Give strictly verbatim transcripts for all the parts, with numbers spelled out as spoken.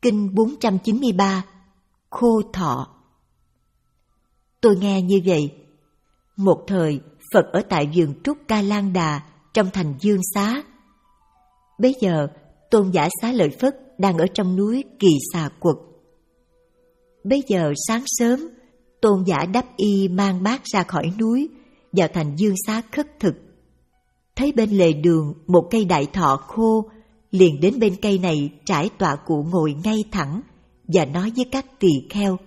Kinh bốn trăm chín mươi ba, Khô Thọ. Tôi nghe như vậy. Một thời, Phật ở tại vườn trúc Ca Lan Đà trong thành Dương Xá. Bấy giờ, Tôn giả Xá Lợi Phất đang ở trong núi Kỳ Xà Quật. Bấy giờ sáng sớm, Tôn giả đắp y mang bát ra khỏi núi, vào thành Dương Xá khất thực. Thấy bên lề đường một cây đại thọ khô, liền đến bên cây này trải tọa cụ ngồi ngay thẳng và nói với các tỳ kheo: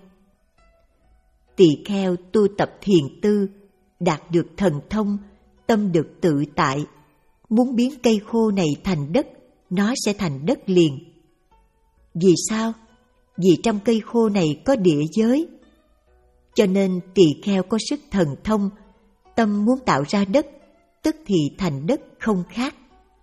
Tỳ kheo tu tập thiền tư, đạt được thần thông, tâm được tự tại. Muốn biến cây khô này thành đất, nó sẽ thành đất liền. Vì sao? Vì trong cây khô này có địa giới. Cho nên tỳ kheo có sức thần thông, tâm muốn tạo ra đất, tức thì thành đất không khác.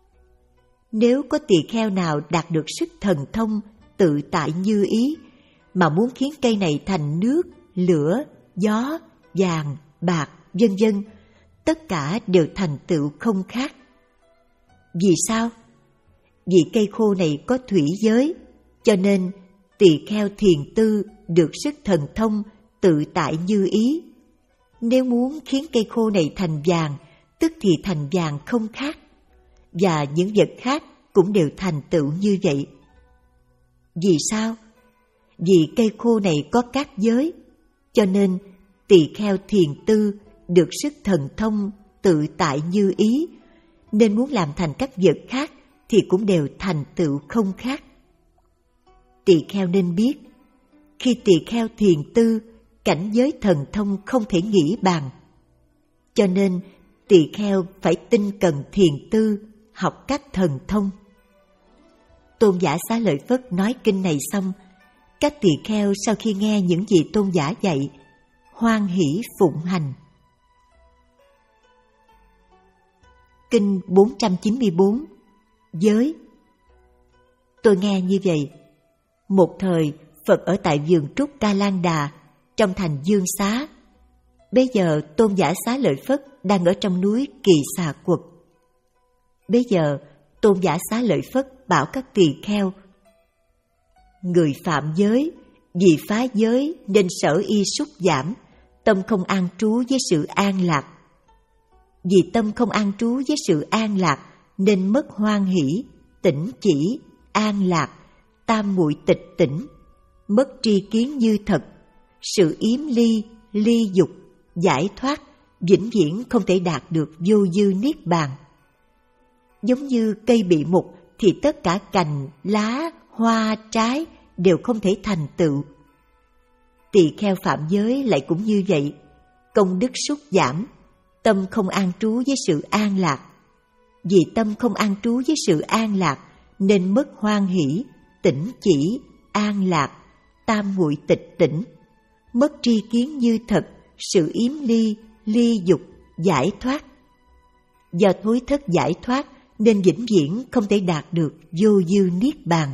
Nếu có tỳ kheo nào đạt được sức thần thông, tự tại như ý, mà muốn khiến cây này thành nước, lửa, gió, vàng, bạc, vân vân, tất cả đều thành tựu không khác. Vì sao? Vì cây khô này có thủy giới, cho nên tỳ kheo thiền tư được sức thần thông, tự tại như ý. Nếu muốn khiến cây khô này thành vàng, tức thì thành vàng không khác. Và những vật khác cũng đều thành tựu như vậy. Vì sao? Vì cây khô này có các giới, cho nên tỳ kheo thiền tư được sức thần thông, tự tại như ý, nên muốn làm thành các vật khác thì cũng đều thành tựu không khác. Tỳ kheo nên biết, khi tỳ kheo thiền tư, cảnh giới thần thông không thể nghĩ bàn. Cho nên tỳ kheo phải tinh cần thiền tư, học các thần thông. Tôn giả Xá Lợi Phất nói kinh này xong, các tỳ kheo sau khi nghe những gì tôn giả dạy, hoan hỷ phụng hành. Kinh bốn trăm chín mươi bốn, Giới. Tôi nghe như vậy. Một thời, Phật ở tại vườn trúc Ca Lan Đà trong thành Dương Xá. Bây giờ tôn giả Xá Lợi Phất đang ở trong núi Kỳ Xà Quật. Bây giờ tôn giả Xá Lợi Phất bảo các tỳ kheo: Người phạm giới, vì phá giới nên sở y sút giảm, tâm không an trú với sự an lạc. Vì tâm không an trú với sự an lạc nên mất hoan hỷ, tỉnh chỉ, an lạc, tam muội tịch tỉnh, mất tri kiến như thật, sự yếm ly, ly dục, giải thoát, vĩnh viễn không thể đạt được vô dư niết bàn. Giống như cây bị mục thì tất cả cành, lá, hoa, trái đều không thể thành tựu. Tỳ kheo phạm giới lại cũng như vậy, công đức sút giảm, tâm không an trú với sự an lạc. Vì tâm không an trú với sự an lạc nên mất hoan hỷ, tỉnh chỉ, an lạc, tam muội tịch tỉnh, mất tri kiến như thật, sự yếm ly, ly dục, giải thoát. Do thối thất giải thoát nên vĩnh viễn không thể đạt được vô dư niết bàn.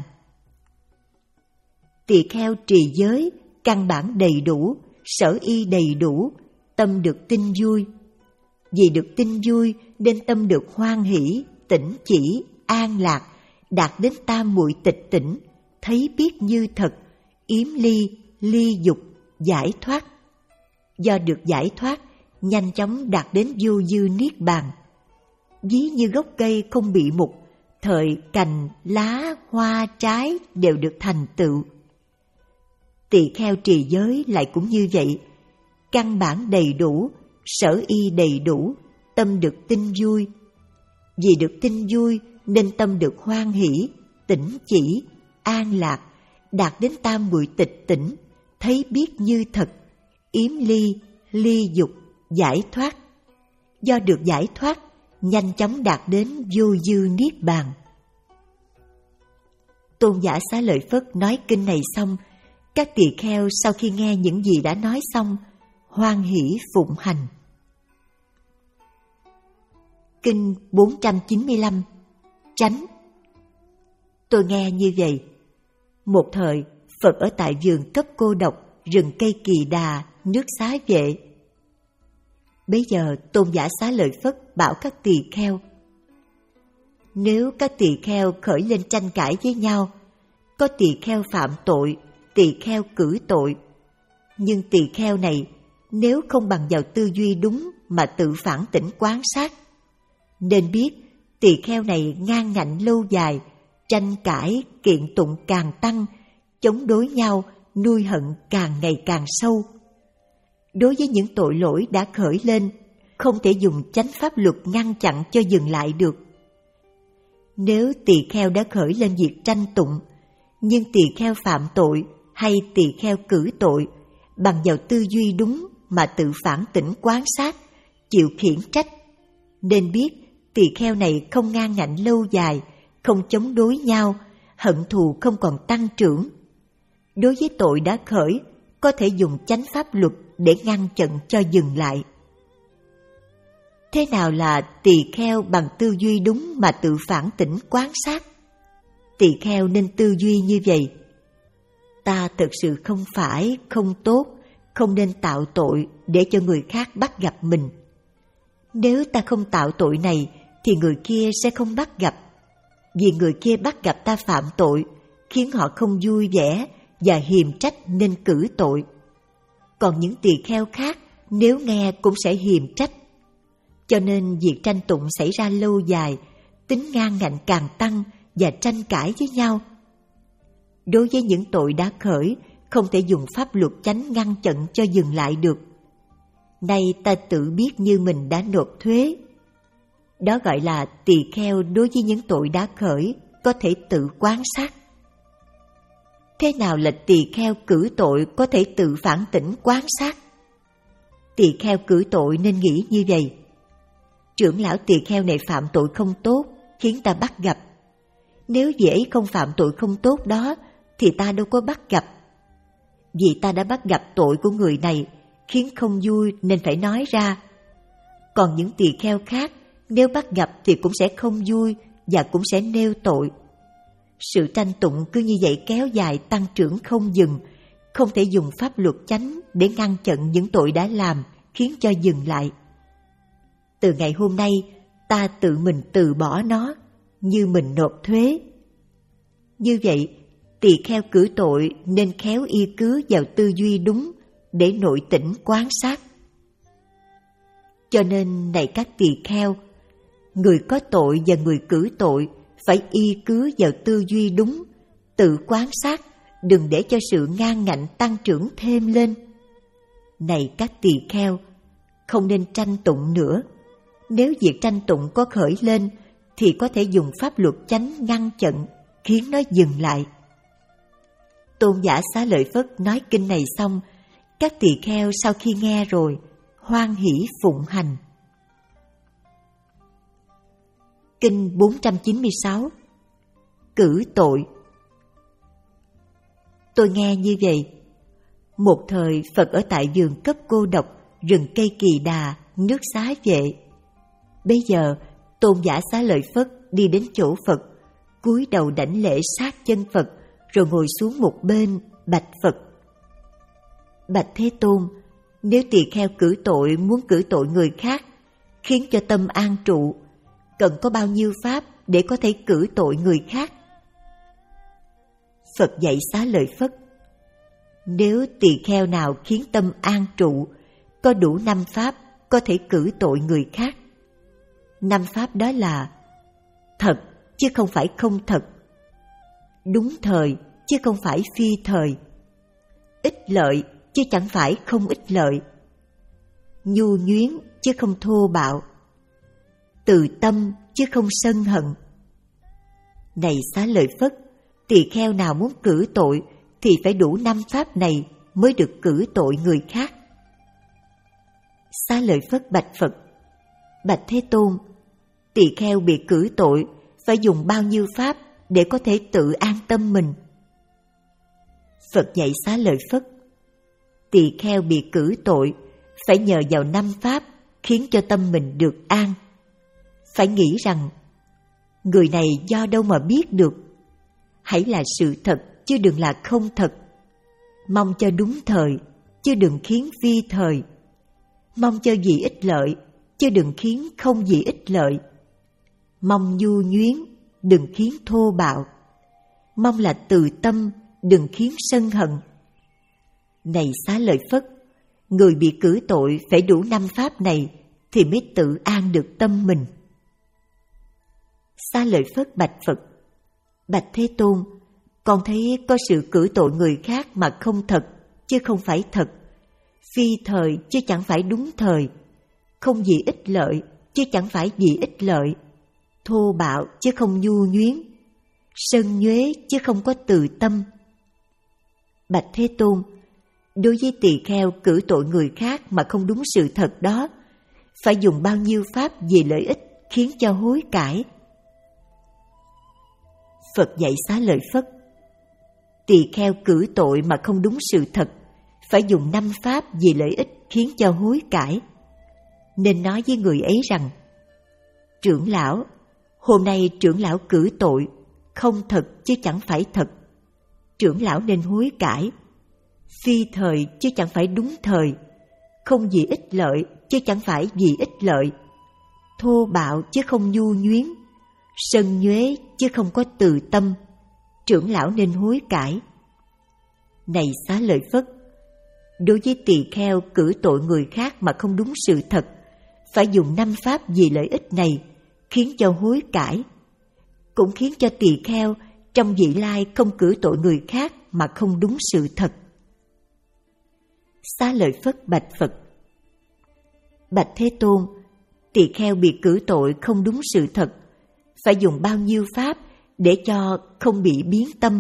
Tỳ kheo trì giới, căn bản đầy đủ, sở y đầy đủ, tâm được tin vui. Vì được tin vui nên tâm được hoan hỷ, tỉnh chỉ, an lạc, đạt đến tam muội tịch tỉnh, thấy biết như thật, yếm ly, ly dục, giải thoát. Do được giải thoát, nhanh chóng đạt đến vô dư niết bàn. Ví như gốc cây không bị mục, thời cành, lá, hoa, trái đều được thành tựu. Tỳ kheo trì giới lại cũng như vậy, căn bản đầy đủ, sở y đầy đủ, tâm được tin vui. Vì được tin vui nên tâm được hoan hỷ, tỉnh chỉ, an lạc, đạt đến tam muội tịch tỉnh, thấy biết như thật, yếm ly, ly dục, giải thoát. Do được giải thoát, nhanh chóng đạt đến vô dư niết bàn. Tôn giả Xá Lợi Phất nói kinh này xong, các tỳ kheo sau khi nghe những gì đã nói xong, hoan hỷ phụng hành. Kinh bốn trăm chín mươi lăm, Tránh. Tôi nghe như vậy. Một thời, Phật ở tại vườn cấp cô độc, rừng cây Kỳ Đà, nước Xá Vệ. Bấy giờ tôn giả Xá Lợi Phất bảo các tỳ kheo: Nếu các tỳ kheo khởi lên tranh cãi với nhau, có tỳ kheo phạm tội, tỳ kheo cử tội. Nhưng tỳ kheo này nếu không bằng vào tư duy đúng mà tự phản tỉnh quán sát, nên biết tỳ kheo này ngang ngạnh lâu dài, tranh cãi, kiện tụng càng tăng, chống đối nhau, nuôi hận càng ngày càng sâu. Đối với những tội lỗi đã khởi lên, không thể dùng chánh pháp luật ngăn chặn cho dừng lại được. Nếu tỳ kheo đã khởi lên việc tranh tụng, nhưng tỳ kheo phạm tội hay tỳ kheo cử tội, bằng vào tư duy đúng mà tự phản tỉnh quán sát, chịu khiển trách, nên biết tỳ kheo này không ngang ngạnh lâu dài, không chống đối nhau, hận thù không còn tăng trưởng. Đối với tội đã khởi, có thể dùng chánh pháp luật để ngăn chặn cho dừng lại. Thế nào là tỳ kheo bằng tư duy đúng mà tự phản tỉnh quán sát? Tỳ kheo nên tư duy như vậy: ta thực sự không phải, không tốt, không nên tạo tội để cho người khác bắt gặp mình. Nếu ta không tạo tội này thì người kia sẽ không bắt gặp. Vì người kia bắt gặp ta phạm tội, khiến họ không vui vẻ và hiềm trách nên cử tội. Còn những tỳ kheo khác nếu nghe cũng sẽ hiềm trách. Cho nên việc tranh tụng xảy ra lâu dài, tính ngang ngạnh càng tăng và tranh cãi với nhau. Đối với những tội đã khởi, không thể dùng pháp luật chánh ngăn chặn cho dừng lại được. Nay ta tự biết như mình đã nộp thuế. Đó gọi là tỳ kheo đối với những tội đã khởi, có thể tự quán sát. Thế nào là tỳ kheo cử tội có thể tự phản tỉnh quán sát? Tỳ kheo cử tội nên nghĩ như vậy: trưởng lão tỳ kheo này phạm tội không tốt, khiến ta bắt gặp. Nếu vị ấy không phạm tội không tốt đó, thì ta đâu có bắt gặp. Vì ta đã bắt gặp tội của người này, khiến không vui nên phải nói ra. Còn những tỳ kheo khác, nếu bắt gặp thì cũng sẽ không vui và cũng sẽ nêu tội. Sự tranh tụng cứ như vậy kéo dài tăng trưởng không dừng, không thể dùng pháp luật chánh để ngăn chặn những tội đã làm, khiến cho dừng lại. Từ ngày hôm nay, ta tự mình từ bỏ nó, như mình nộp thuế. Như vậy, tỳ kheo cử tội nên khéo y cứ vào tư duy đúng để nội tỉnh quán sát. Cho nên này các tỳ kheo, người có tội và người cử tội phải y cứ vào tư duy đúng, tự quán sát, đừng để cho sự ngang ngạnh tăng trưởng thêm lên. Này các tỳ kheo, không nên tranh tụng nữa. Nếu việc tranh tụng có khởi lên, thì có thể dùng pháp luật chánh ngăn chặn, khiến nó dừng lại. Tôn giả Xá Lợi Phất nói kinh này xong, các tỳ kheo sau khi nghe rồi, hoan hỷ phụng hành. Kinh bốn trăm chín mươi sáu. Cử tội. Tôi nghe như vậy. Một thời Phật ở tại vườn cấp cô độc, rừng cây kỳ đà, nước xá vệ. Bây giờ Tôn giả Xá Lợi Phất đi đến chỗ Phật, cúi đầu đảnh lễ sát chân Phật, rồi ngồi xuống một bên bạch Phật: Bạch Thế Tôn, nếu tỳ kheo cử tội muốn cử tội người khác, khiến cho tâm an trụ, cần có bao nhiêu pháp để có thể cử tội người khác? Phật dạy Xá Lợi Phất: nếu tỳ kheo nào khiến tâm an trụ, có đủ năm pháp có thể cử tội người khác. Năm pháp đó là: thật chứ không phải không thật, đúng thời chứ không phải phi thời, ích lợi chứ chẳng phải không ích lợi, nhu nhuyến chứ không thô bạo, từ tâm chứ không sân hận. Này Xá Lợi Phất, tỳ kheo nào muốn cử tội thì phải đủ năm pháp này mới được cử tội người khác. Xá Lợi Phất bạch Phật: Bạch Thế Tôn, tỳ kheo bị cử tội phải dùng bao nhiêu pháp để có thể tự an tâm mình? Phật dạy Xá Lợi Phất: tỳ kheo bị cử tội phải nhờ vào năm pháp khiến cho tâm mình được an. Phải nghĩ rằng người này do đâu mà biết được, hãy là sự thật chứ đừng là không thật. Mong cho đúng thời chứ đừng khiến phi thời. Mong cho gì ích lợi chứ đừng khiến không gì ích lợi. Mong nhu nhuyến đừng khiến thô bạo. mong là từ tâm, đừng khiến sân hận. Này Xá Lợi Phất, người bị cử tội phải đủ năm pháp này thì mới tự an được tâm mình. Xá Lợi Phất bạch Phật: Bạch Thế Tôn, con thấy có sự cử tội người khác mà không thật, chứ không phải thật, phi thời chứ chẳng phải đúng thời, không gì ích lợi chứ chẳng phải gì ích lợi, thô bạo chứ không nhu nhuyến, sân nhuế chứ không có từ tâm. Bạch Thế Tôn, đối với tỳ kheo cử tội người khác mà không đúng sự thật đó, phải dùng bao nhiêu pháp vì lợi ích khiến cho hối cải? Phật dạy Xá Lợi Phất: Tỳ kheo cử tội mà không đúng sự thật, phải dùng năm pháp vì lợi ích khiến cho hối cải. Nên nói với người ấy rằng: Trưởng lão, hôm nay trưởng lão cử tội, không thật chứ chẳng phải thật. Trưởng lão nên hối cải. Phi thời chứ chẳng phải đúng thời, không gì ích lợi chứ chẳng phải gì ích lợi, thô bạo chứ không nhu nhuyến, sân nhuế chứ không có từ tâm. Trưởng lão nên hối cải. Này Xá Lợi Phất, đối với tỳ kheo cử tội người khác mà không đúng sự thật, phải dùng năm pháp vì lợi ích này khiến cho hối cải, cũng khiến cho tỳ kheo trong vị lai không cử tội người khác mà không đúng sự thật. Xá Lợi Phất bạch Phật: Bạch Thế Tôn, tỳ kheo bị cử tội không đúng sự thật, phải dùng bao nhiêu pháp để cho không bị biến tâm?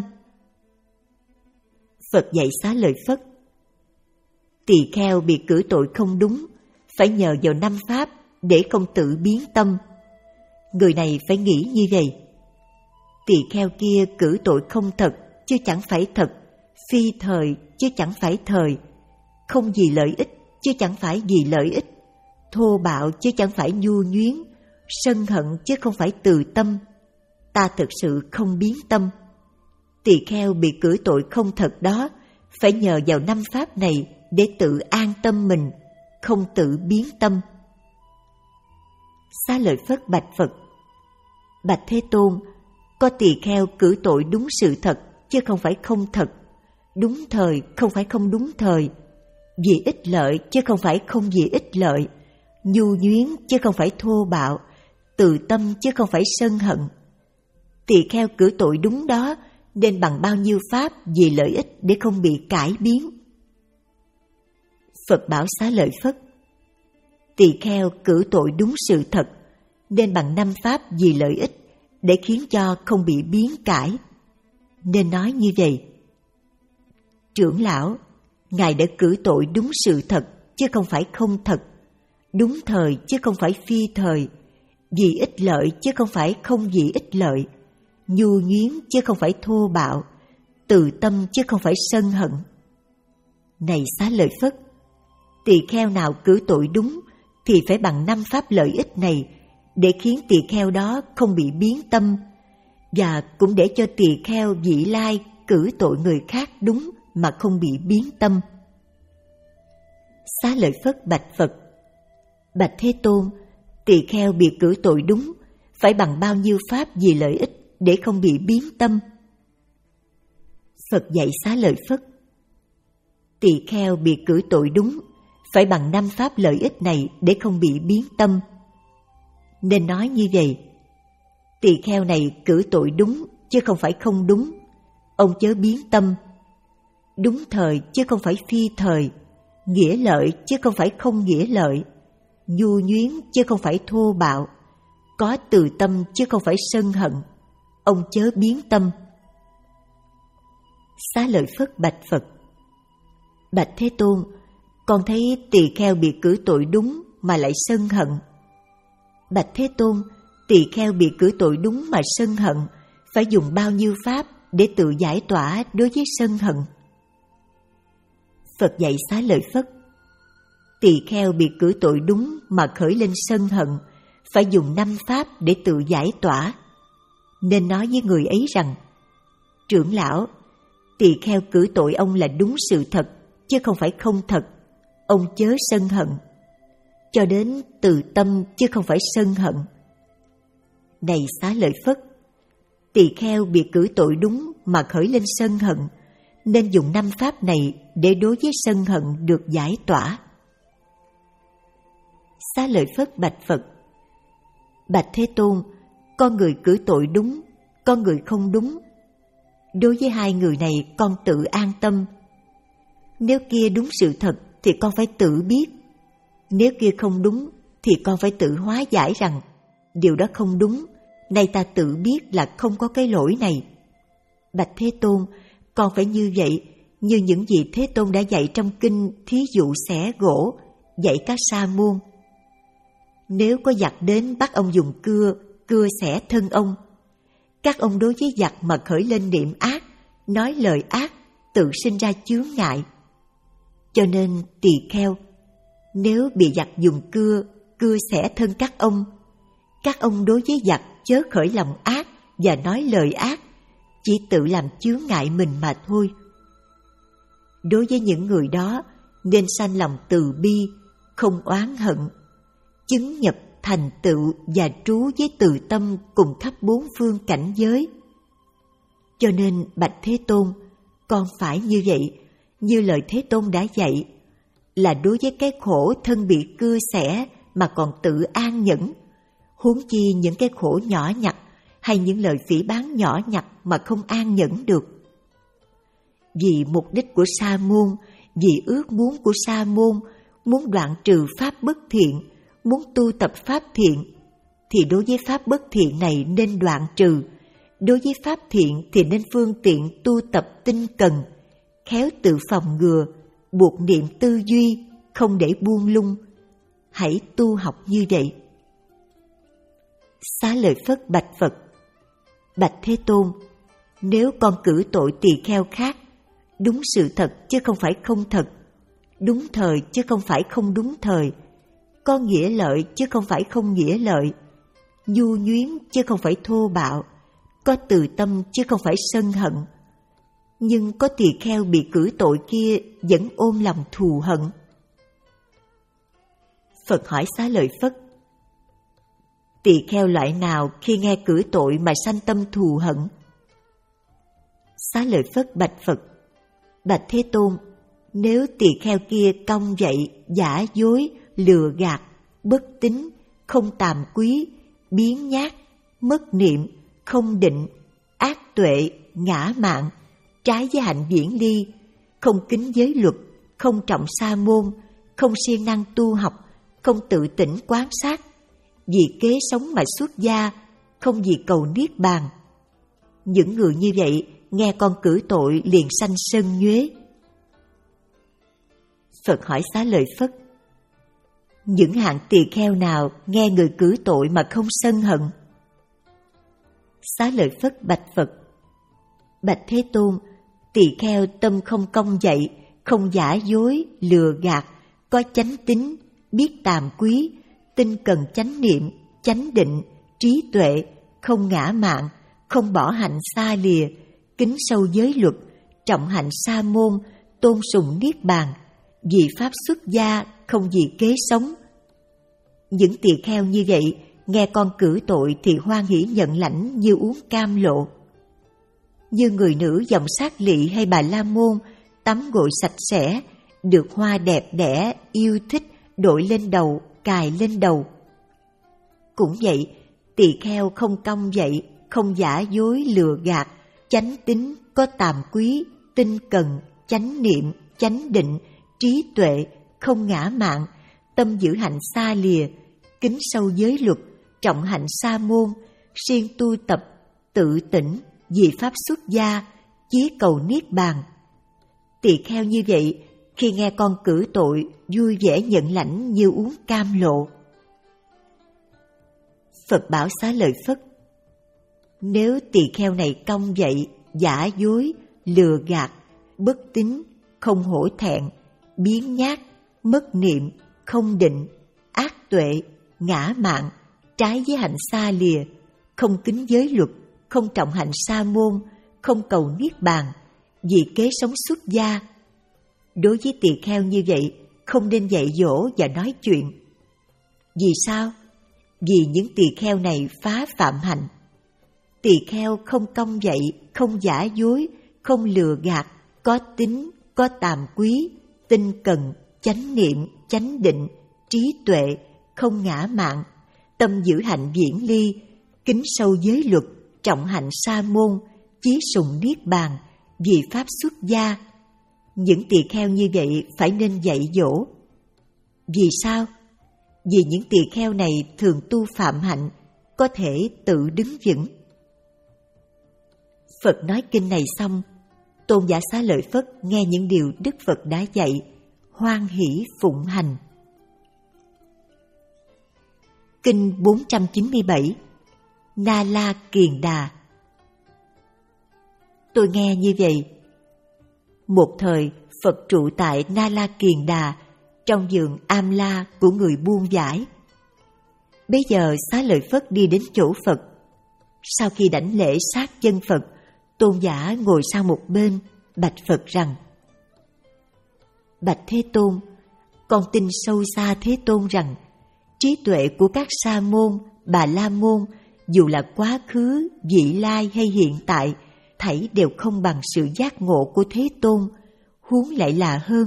Phật dạy Xá Lợi Phất: Tỳ kheo bị cử tội không đúng, phải nhờ vào năm pháp để không tự biến tâm. Người này phải nghĩ như vậy: Tỳ kheo kia cử tội không thật chứ chẳng phải thật, phi thời chứ chẳng phải thời, không gì lợi ích chứ chẳng phải gì lợi ích, thô bạo chứ chẳng phải nhu nhuyến, sân hận chứ không phải từ tâm. Ta thực sự không biến tâm. Tỳ kheo bị cử tội không thật đó, phải nhờ vào năm pháp này để tự an tâm mình, không tự biến tâm. Xá Lợi Phất bạch Phật: Bạch Thế Tôn, có tỳ kheo cử tội đúng sự thật chứ không phải không thật, đúng thời không phải không đúng thời, vì ích lợi chứ không phải không vì ích lợi, nhu nhuyến chứ không phải thô bạo, từ tâm chứ không phải sân hận. Tỳ kheo cử tội đúng đó nên bằng bao nhiêu pháp vì lợi ích để không bị cải biến? Phật bảo Xá Lợi Phất: Tỳ kheo cử tội đúng sự thật nên bằng năm pháp vì lợi ích để khiến cho không bị biến cải. Nên nói như vậy: Trưởng lão, Ngài đã cử tội đúng sự thật chứ không phải không thật, đúng thời chứ không phải phi thời, vì ích lợi chứ không phải không vì ích lợi, nhu nhuyến chứ không phải thô bạo, từ tâm chứ không phải sân hận. Này Xá Lợi Phất, tỳ kheo nào cử tội đúng thì phải bằng năm pháp lợi ích này để khiến tỳ kheo đó không bị biến tâm, và cũng để cho tỳ kheo vị lai cử tội người khác đúng mà không bị biến tâm. Xá Lợi Phất bạch Phật: Bạch Thế Tôn, tỳ kheo bị cử tội đúng, phải bằng bao nhiêu pháp vì lợi ích để không bị biến tâm? Phật dạy Xá Lợi Phất: Tỳ kheo bị cử tội đúng, phải bằng năm pháp lợi ích này để không bị biến tâm. Nên nói như vậy: Tỳ kheo này cử tội đúng chứ không phải không đúng, ông chớ biến tâm. Đúng thời chứ không phải phi thời, nghĩa lợi chứ không phải không nghĩa lợi, nhu nhuyến chứ không phải thô bạo, có từ tâm chứ không phải sân hận, ông chớ biến tâm. Xá Lợi Phất bạch Phật: Bạch Thế Tôn, con thấy tỳ kheo bị cử tội đúng mà lại sân hận. Bạch Thế Tôn, tỳ kheo bị cử tội đúng mà sân hận, phải dùng bao nhiêu pháp để tự giải tỏa đối với sân hận? Phật dạy Xá Lợi Phất: Tỳ kheo bị cử tội đúng mà khởi lên sân hận, phải dùng năm pháp để tự giải tỏa. Nên nói với người ấy rằng: Trưởng lão, tỳ kheo cử tội ông là đúng sự thật chứ không phải không thật, ông chớ sân hận. Cho đến từ tâm chứ không phải sân hận. Này Xá Lợi Phất, tỳ kheo bị cử tội đúng mà khởi lên sân hận, nên dùng năm pháp này để đối với sân hận được giải tỏa. Xá Lợi Phất bạch Phật: Bạch Thế Tôn, con người cử tội đúng, con người không đúng. Đối với hai người này con tự an tâm. Nếu kia đúng sự thật thì con phải tự biết. Nếu kia không đúng thì con phải tự hóa giải rằng điều đó không đúng. Nay ta tự biết là không có cái lỗi này. Bạch Thế Tôn, con phải như vậy, như những gì Thế Tôn đã dạy trong kinh thí dụ xẻ gỗ, dạy các sa môn. Nếu có giặc đến bắt ông dùng cưa, cưa xẻ thân ông, các ông đối với giặc mà khởi lên niệm ác, nói lời ác, tự sinh ra chướng ngại. Cho nên tỳ kheo, nếu bị giặc dùng cưa, cưa xẻ thân các ông, các ông đối với giặc chớ khởi lòng ác và nói lời ác, chỉ tự làm chướng ngại mình mà thôi. Đối với những người đó nên sanh lòng từ bi, không oán hận, chứng nhập thành tựu và trú với từ tâm cùng khắp bốn phương cảnh giới. Cho nên bạch Thế Tôn, con phải như vậy, như lời Thế Tôn đã dạy, là đối với cái khổ thân bị cưa xẻ mà còn tự an nhẫn, huống chi những cái khổ nhỏ nhặt hay những lời phỉ báng nhỏ nhặt mà không an nhẫn được. Vì mục đích của sa môn, vì ước muốn của sa môn, muốn đoạn trừ pháp bất thiện, muốn tu tập pháp thiện, thì đối với pháp bất thiện này nên đoạn trừ, đối với pháp thiện thì nên phương tiện tu tập tinh cần, khéo tự phòng ngừa, buộc niệm tư duy, không để buông lung. Hãy tu học như vậy. Xá Lợi Phất bạch Phật: Bạch Thế Tôn, nếu con cử tội tỳ kheo khác, đúng sự thật chứ không phải không thật, đúng thời chứ không phải không đúng thời, có nghĩa lợi chứ không phải không nghĩa lợi, nhu nhuyến chứ không phải thô bạo, có từ tâm chứ không phải sân hận, nhưng có tỳ kheo bị cử tội kia vẫn ôm lòng thù hận. Phật hỏi Xá Lợi Phất: Tỳ kheo loại nào khi nghe cử tội mà sanh tâm thù hận? Xá Lợi Phất bạch Phật: Bạch Thế Tôn, nếu tỳ kheo kia cong dậy, giả dối, lừa gạt, bất tín, không tàm quý, biếng nhác, mất niệm, không định, ác tuệ, ngã mạn, trái với hạnh viễn ly, không kính giới luật, không trọng sa môn, không siêng năng tu học, không tự tỉnh quán sát, vì kế sống mà xuất gia, không vì cầu niết bàn. Những người như vậy nghe con cử tội liền sanh sân nhuế. Phật hỏi Xá Lợi Phất: Những hạng tỳ kheo nào nghe người cử tội mà không sân hận? Xá Lợi Phất bạch Phật: Bạch Thế Tôn, tỳ kheo tâm không cong dậy, không giả dối, lừa gạt, có chánh tín, biết tàm quý, tinh cần chánh niệm, chánh định, trí tuệ, không ngã mạn, không bỏ hạnh xa lìa, kính sâu giới luật, trọng hạnh sa môn, tôn sùng niết bàn, vì pháp xuất gia, không vì kế sống. Những tỳ kheo như vậy nghe con cử tội thì hoan hỷ nhận lãnh như uống cam lộ. Như người nữ dòng sát lị hay bà la môn tắm gội sạch sẽ, được hoa đẹp đẽ yêu thích đội lên đầu, cài lên đầu. Cũng vậy, tỳ kheo không cong dậy, không giả dối lừa gạt, chánh tín, có tàm quý, tinh cần, chánh niệm, chánh định, trí tuệ, không ngã mạn, tâm giữ hạnh xa lìa, kính sâu giới luật, trọng hạnh sa môn, siêng tu tập, tự tỉnh, vì pháp xuất gia, chí cầu niết bàn. Tỳ kheo như vậy, khi nghe con cử tội, vui vẻ nhận lãnh như uống cam lộ. Phật bảo Xá Lợi Phất: Nếu tỳ kheo này cong dậy, giả dối, lừa gạt, bất tín, không hổ thẹn, biếng nhác, mất niệm, không định, ác tuệ, ngã mạn, trái với hạnh xa lìa, không kính giới luật, không trọng hạnh sa môn, không cầu niết bàn, vì kế sống xuất gia. Đối với tỳ kheo như vậy, không nên dạy dỗ và nói chuyện. Vì sao? Vì những tỳ kheo này phá phạm hạnh. Tỳ kheo không cong dậy, không giả dối, không lừa gạt, có tín, có tàm quý, tinh cần, chánh niệm, chánh định, trí tuệ, không ngã mạn, tâm giữ hạnh viễn ly, kính sâu giới luật, trọng hạnh sa môn, chí sùng niết bàn, vì pháp xuất gia. Những tỳ kheo như vậy phải nên dạy dỗ. Vì sao? Vì những tỳ kheo này thường tu phạm hạnh, có thể tự đứng vững. Phật nói kinh này xong, Tôn giả Xá Lợi Phất nghe những điều Đức Phật đã dạy, hoan hỷ phụng hành. Kinh bốn trăm chín mươi bảy, Na La Kiền Đà. Tôi nghe như vậy. Một thời, Phật trụ tại Na La Kiền Đà, trong vườn Am La của người buôn vải. Bây giờ Xá Lợi Phất đi đến chỗ Phật. Sau khi đảnh lễ sát chân Phật, Tôn giả ngồi sang một bên, bạch Phật rằng: Bạch Thế Tôn, con tin sâu xa Thế Tôn rằng trí tuệ của các sa môn, bà la môn, dù là quá khứ, vị lai hay hiện tại, thảy đều không bằng sự giác ngộ của Thế Tôn, huống lại là hơn.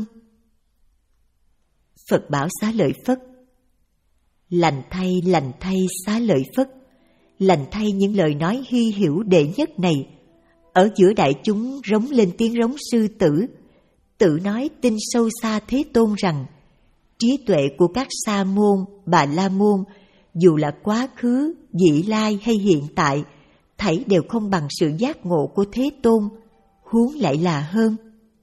Phật bảo Xá Lợi Phất: Lành thay, lành thay Xá Lợi Phất, lành thay những lời nói hy hữu đệ nhất này. Ở giữa đại chúng rống lên tiếng rống sư tử, tự nói tin sâu xa Thế Tôn rằng trí tuệ của các sa môn, bà la môn, dù là quá khứ, vị lai hay hiện tại, thảy đều không bằng sự giác ngộ của Thế Tôn, huống lại là hơn.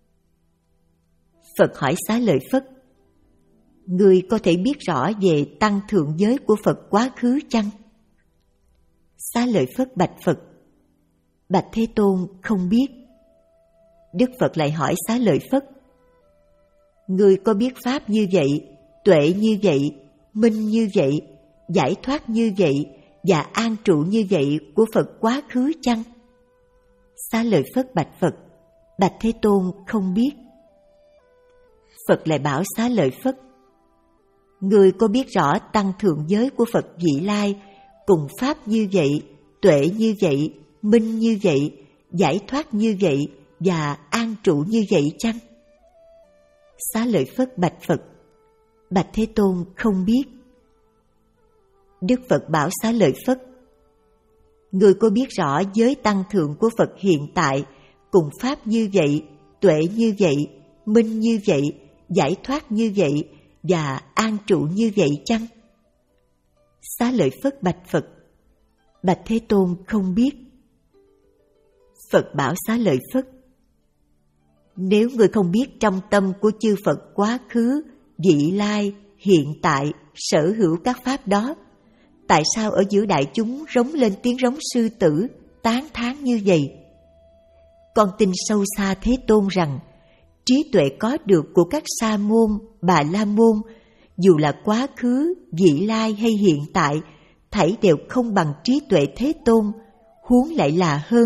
Phật hỏi Xá Lợi Phất: Ngươi có thể biết rõ về tăng thượng giới của Phật quá khứ chăng? Xá Lợi Phất bạch Phật: Bạch Thế Tôn, không biết. Đức Phật lại hỏi Xá Lợi Phất: Ngươi có biết pháp như vậy, tuệ như vậy, minh như vậy, giải thoát như vậy và an trụ như vậy của Phật quá khứ chăng? Xá Lợi Phất bạch Phật: Bạch Thế Tôn, không biết. Phật lại bảo Xá Lợi Phất: Ngươi có biết rõ tăng thượng giới của Phật vị lai cùng pháp như vậy, tuệ như vậy, minh như vậy, giải thoát như vậy và an trụ như vậy chăng? Xá Lợi Phất bạch Phật: Bạch Thế Tôn, không biết. Đức Phật bảo Xá Lợi Phất: Ngươi có biết rõ giới tăng thượng của Phật hiện tại cùng pháp như vậy, tuệ như vậy, minh như vậy, giải thoát như vậy và an trụ như vậy chăng? Xá Lợi Phất bạch Phật: Bạch Thế Tôn, không biết. Phật bảo Xá Lợi Phất: Nếu ngươi không biết trong tâm của chư Phật quá khứ, vị lai, hiện tại, sở hữu các pháp đó, tại sao ở giữa đại chúng rống lên tiếng rống sư tử, tán thán như vậy? Con tin sâu xa Thế Tôn rằng trí tuệ có được của các sa môn, bà la môn, dù là quá khứ, vị lai hay hiện tại, thảy đều không bằng trí tuệ Thế Tôn, huống lại là hơn.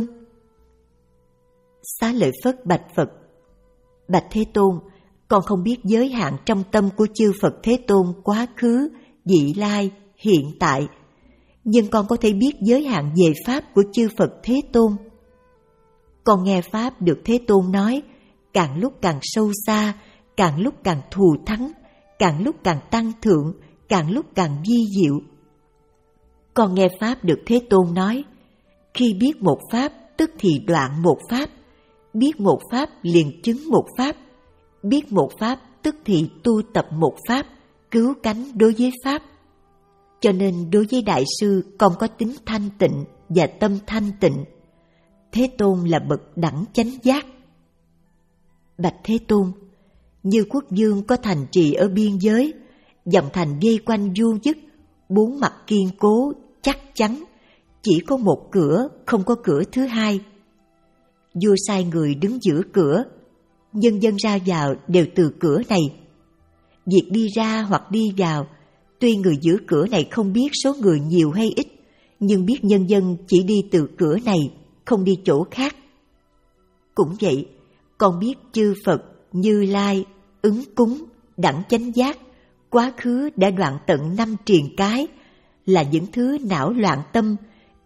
Xá Lợi Phất bạch Phật: Bạch Thế Tôn, con không biết giới hạn trong tâm của chư Phật Thế Tôn quá khứ, vị lai, hiện tại, nhưng con có thể biết giới hạn về pháp của chư Phật Thế Tôn. Con nghe pháp được Thế Tôn nói, càng lúc càng sâu xa, càng lúc càng thù thắng, càng lúc càng tăng thượng, càng lúc càng vi diệu. Con nghe pháp được Thế Tôn nói, khi biết một pháp tức thì đoạn một pháp, biết một pháp liền chứng một pháp, biết một pháp tức thì tu tập một pháp, cứu cánh đối với pháp. Cho nên đối với Đại sư con có tính thanh tịnh và tâm thanh tịnh. Thế Tôn là bậc đẳng chánh giác. Bạch Thế Tôn, như quốc vương có thành trì ở biên giới, dòng thành vây quanh vuông vức, bốn mặt kiên cố, chắc chắn, chỉ có một cửa, không có cửa thứ hai. Vua sai người đứng giữa cửa, nhân dân ra vào đều từ cửa này. Việc đi ra hoặc đi vào, tuy người giữ cửa này không biết số người nhiều hay ít, nhưng biết nhân dân chỉ đi từ cửa này, không đi chỗ khác. Cũng vậy, con biết chư Phật, Như Lai, Ứng Cúng, Đẳng Chánh Giác, quá khứ đã đoạn tận năm triền cái, là những thứ não loạn tâm,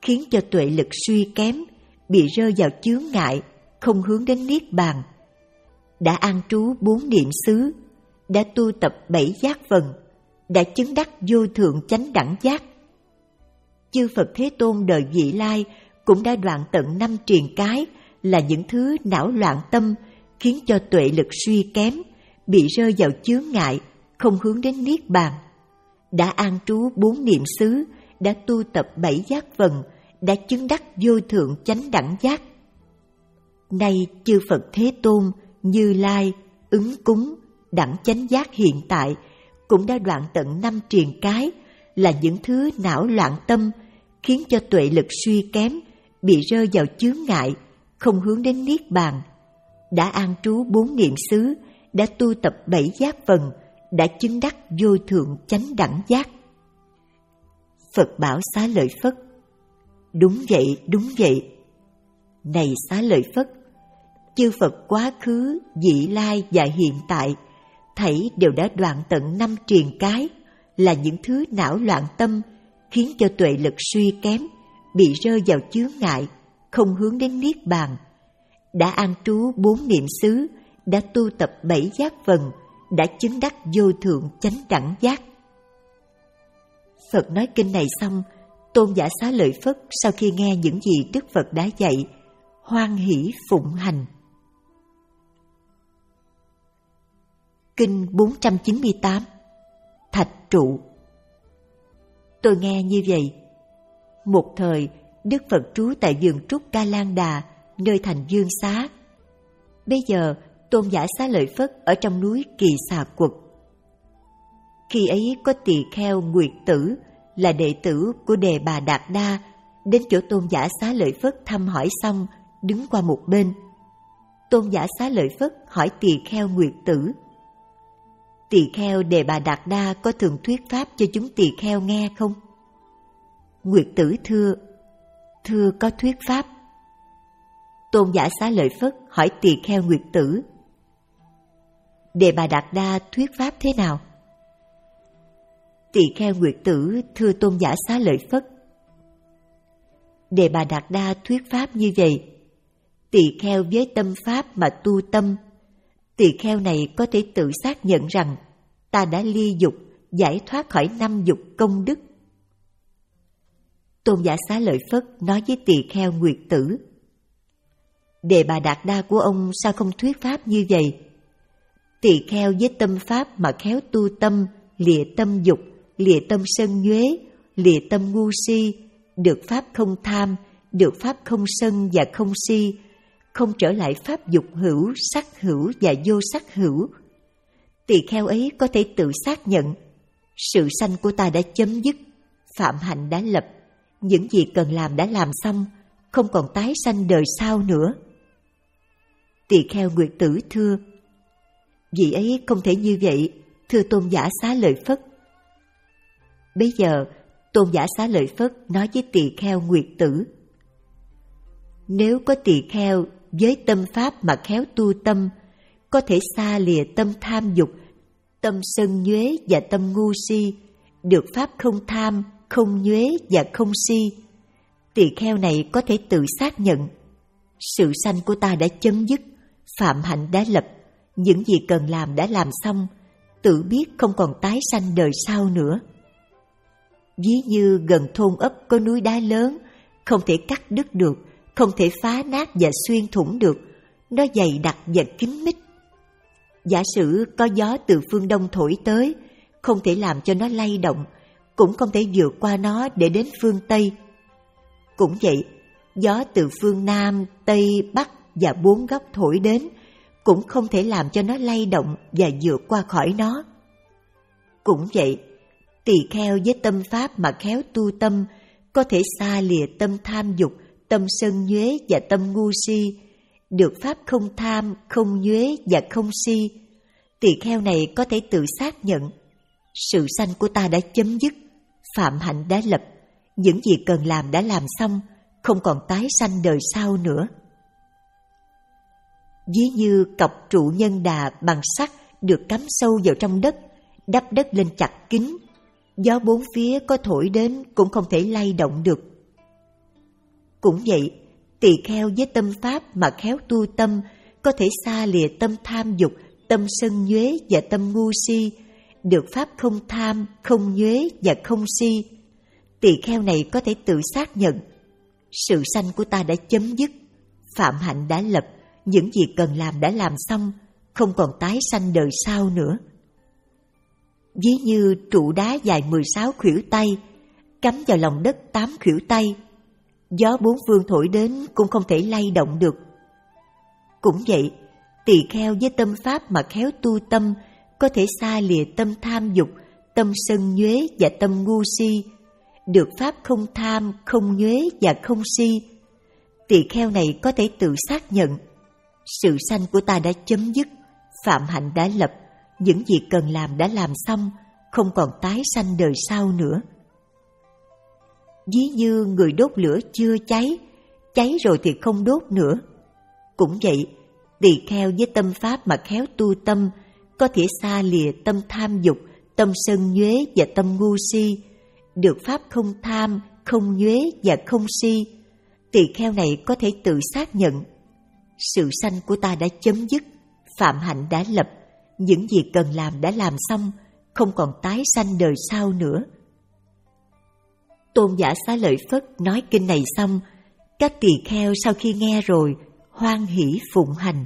khiến cho tuệ lực suy kém, bị rơi vào chướng ngại, không hướng đến niết bàn. Đã an trú bốn niệm xứ, đã tu tập bảy giác phần, đã chứng đắc vô thượng chánh đẳng giác. Chư Phật Thế Tôn đời vị lai cũng đã đoạn tận năm triền cái là những thứ não loạn tâm, khiến cho tuệ lực suy kém, bị rơi vào chướng ngại, không hướng đến niết bàn. Đã an trú bốn niệm xứ, đã tu tập bảy giác phần, đã chứng đắc vô thượng chánh đẳng giác. Nay chư Phật Thế Tôn, Như Lai, Ứng Cúng, đẳng chánh giác hiện tại cũng đã đoạn tận năm triền cái là những thứ não loạn tâm, khiến cho tuệ lực suy kém, bị rơi vào chướng ngại, không hướng đến niết bàn. Đã an trú bốn niệm xứ, đã tu tập bảy giác phần, đã chứng đắc vô thượng chánh đẳng giác. Phật bảo Xá Lợi Phất: đúng vậy, đúng vậy. Này Xá Lợi Phất, chư Phật quá khứ, vị lai và hiện tại, thảy đều đã đoạn tận năm triền cái là những thứ não loạn tâm, khiến cho tuệ lực suy kém, bị rơi vào chướng ngại, không hướng đến niết bàn. Đã an trú bốn niệm xứ, đã tu tập bảy giác phần, đã chứng đắc vô thượng chánh đẳng giác. Phật nói kinh này xong, Tôn giả Xá Lợi Phất sau khi nghe những gì Đức Phật đã dạy, hoan hỷ phụng hành. Kinh bốn trăm chín mươi tám. Thạch trụ. Tôi nghe như vậy. Một thời, Đức Phật trú tại vườn trúc Ca Lan Đà, nơi thành Dương Xá. Bây giờ, Tôn giả Xá Lợi Phất ở trong núi Kỳ Xà Quật. Khi ấy có tỳ kheo Nguyệt Tử, là đệ tử của Đề Bà Đạt Đa, đến chỗ Tôn giả Xá Lợi Phất thăm hỏi xong, đứng qua một bên. Tôn giả Xá Lợi Phất hỏi tỳ kheo Nguyệt Tử: tỳ kheo Đề Bà Đạt Đa có thường thuyết pháp cho chúng tỳ kheo nghe không? Nguyệt Tử thưa: thưa có thuyết pháp. Tôn giả Xá Lợi Phất hỏi tỳ kheo Nguyệt Tử: Đề Bà Đạt Đa thuyết pháp thế nào? Tỳ kheo Nguyệt Tử thưa Tôn giả Xá Lợi Phất: Đề Bà Đạt Đa thuyết pháp như vậy. Tỳ kheo với tâm pháp mà tu tâm, tỳ kheo này có thể tự xác nhận rằng ta đã ly dục, giải thoát khỏi năm dục công đức. Tôn giả Xá Lợi Phất nói với tỳ kheo Nguyệt Tử: Đề Bà Đạt Đa của ông sao không thuyết pháp như vậy? Tỳ kheo với tâm pháp mà khéo tu tâm, lìa tâm dục, lìa tâm sân nhuế, lìa tâm ngu si, được pháp không tham, được pháp không sân và không si, không trở lại pháp dục hữu, sắc hữu và vô sắc hữu. Tỳ kheo ấy có thể tự xác nhận sự sanh của ta đã chấm dứt, phạm hạnh đã lập, những gì cần làm đã làm xong, không còn tái sanh đời sau nữa. Tỳ kheo Nguyệt Tử thưa: vị ấy không thể như vậy, thưa Tôn giả Xá Lợi Phất. Bây giờ Tôn giả Xá Lợi Phất nói với tỳ kheo Nguyệt Tử: nếu có tỳ kheo với tâm pháp mà khéo tu tâm, có thể xa lìa tâm tham dục, tâm sân nhuế và tâm ngu si, được pháp không tham, không nhuế và không si, tỳ kheo này có thể tự xác nhận sự sanh của ta đã chấm dứt, phạm hạnh đã lập, những gì cần làm đã làm xong, tự biết không còn tái sanh đời sau nữa. Ví như gần thôn ấp có núi đá lớn, không thể cắt đứt được, không thể phá nát và xuyên thủng được, nó dày đặc và kín mít. Giả sử có gió từ phương Đông thổi tới, không thể làm cho nó lay động, cũng không thể vượt qua nó để đến phương Tây. Cũng vậy, gió từ phương Nam, Tây, Bắc và bốn góc thổi đến, cũng không thể làm cho nó lay động và vượt qua khỏi nó. Cũng vậy, tỳ kheo với tâm pháp mà khéo tu tâm, có thể xa lìa tâm tham dục, tâm sân nhuế và tâm ngu si, được pháp không tham, không nhuế và không si. Tỳ kheo này có thể tự xác nhận sự sanh của ta đã chấm dứt, phạm hạnh đã lập, những gì cần làm đã làm xong, không còn tái sanh đời sau nữa. Ví như cọc trụ nhân đà bằng sắt được cắm sâu vào trong đất, đắp đất lên chặt kín, gió bốn phía có thổi đến cũng không thể lay động được. Cũng vậy, tỳ kheo với tâm pháp mà khéo tu tâm có thể xa lìa tâm tham dục, tâm sân nhuế và tâm ngu si, được pháp không tham, không nhuế và không si. Tỳ kheo này có thể tự xác nhận, sự sanh của ta đã chấm dứt, phạm hạnh đã lập, những gì cần làm đã làm xong, không còn tái sanh đời sau nữa. Ví như trụ đá dài mười sáu khuỷu tay, cắm vào lòng đất tám khuỷu tay, gió bốn phương thổi đến cũng không thể lay động được. Cũng vậy, tỳ kheo với tâm pháp mà khéo tu tâm có thể xa lìa tâm tham dục, tâm sân nhuế và tâm ngu si, được pháp không tham, không nhuế và không si. Tỳ kheo này có thể tự xác nhận, sự sanh của ta đã chấm dứt, phạm hạnh đã lập, những gì cần làm đã làm xong, không còn tái sanh đời sau nữa. Ví như người đốt lửa chưa cháy, cháy rồi thì không đốt nữa. Cũng vậy, tỳ kheo với tâm pháp mà khéo tu tâm có thể xa lìa tâm tham dục, tâm sân nhuế và tâm ngu si, được pháp không tham, không nhuế và không si. Tỳ kheo này có thể tự xác nhận, sự sanh của ta đã chấm dứt, phạm hạnh đã lập, những gì cần làm đã làm xong, không còn tái sanh đời sau nữa. Tôn giả Xá Lợi Phất nói kinh này xong, các tỳ kheo sau khi nghe rồi hoan hỷ phụng hành.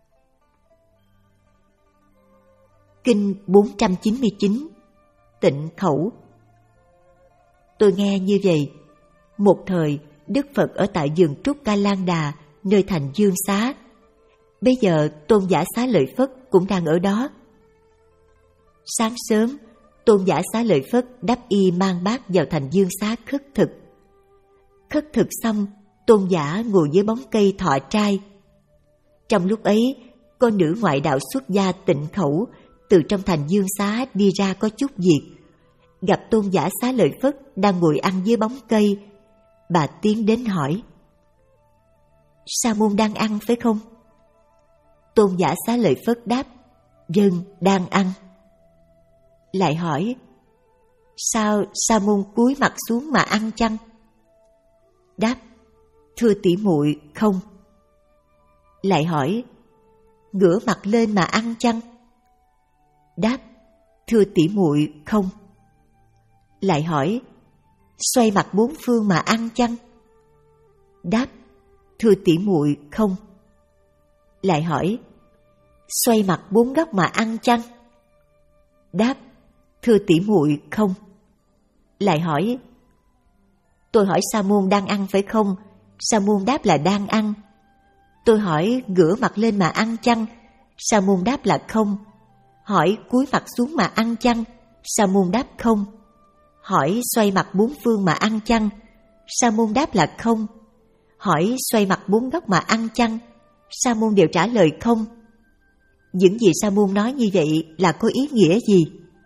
Kinh bốn trăm chín mươi chín, Tịnh Khẩu. Tôi nghe như vậy, một thời Đức Phật ở tại vườn trúc Ca Lan Đà, nơi thành Dương Xá. Bây giờ Tôn giả Xá Lợi Phất cũng đang ở đó. Sáng sớm, Tôn giả Xá Lợi Phất đắp y mang bát vào thành Dương Xá khất thực. Khất thực xong, Tôn giả ngồi dưới bóng cây thọ trai. Trong lúc ấy, có nữ ngoại đạo xuất gia Tịnh Khẩu từ trong thành Dương Xá đi ra có chút việc. Gặp Tôn giả Xá Lợi Phất đang ngồi ăn dưới bóng cây, bà tiến đến hỏi: Sa môn đang ăn phải không? Tôn giả Xá Lợi Phất đáp: Vâng, đang ăn. Lại hỏi: Sao sa môn cúi mặt xuống mà ăn chăng? Đáp: Thưa tỷ muội, không. Lại hỏi: Ngửa mặt lên mà ăn chăng? Đáp: Thưa tỷ muội, không. Lại hỏi: Xoay mặt bốn phương mà ăn chăng? Đáp: Thưa tỷ muội, không. Lại hỏi: Xoay mặt bốn góc mà ăn chăng? Đáp: Thưa tỷ muội, không. Lại hỏi: Tôi hỏi sa môn đang ăn phải không? Sa môn đáp là đang ăn. Tôi hỏi ngửa mặt lên mà ăn chăng? Sa môn đáp là không. Hỏi cúi mặt xuống mà ăn chăng? Sa môn đáp không. Hỏi xoay mặt bốn phương mà ăn chăng? Sa môn đáp là không. Hỏi xoay mặt bốn góc mà ăn chăng? Sa môn đều trả lời không. Những gì sa môn nói như vậy là có ý nghĩa gì?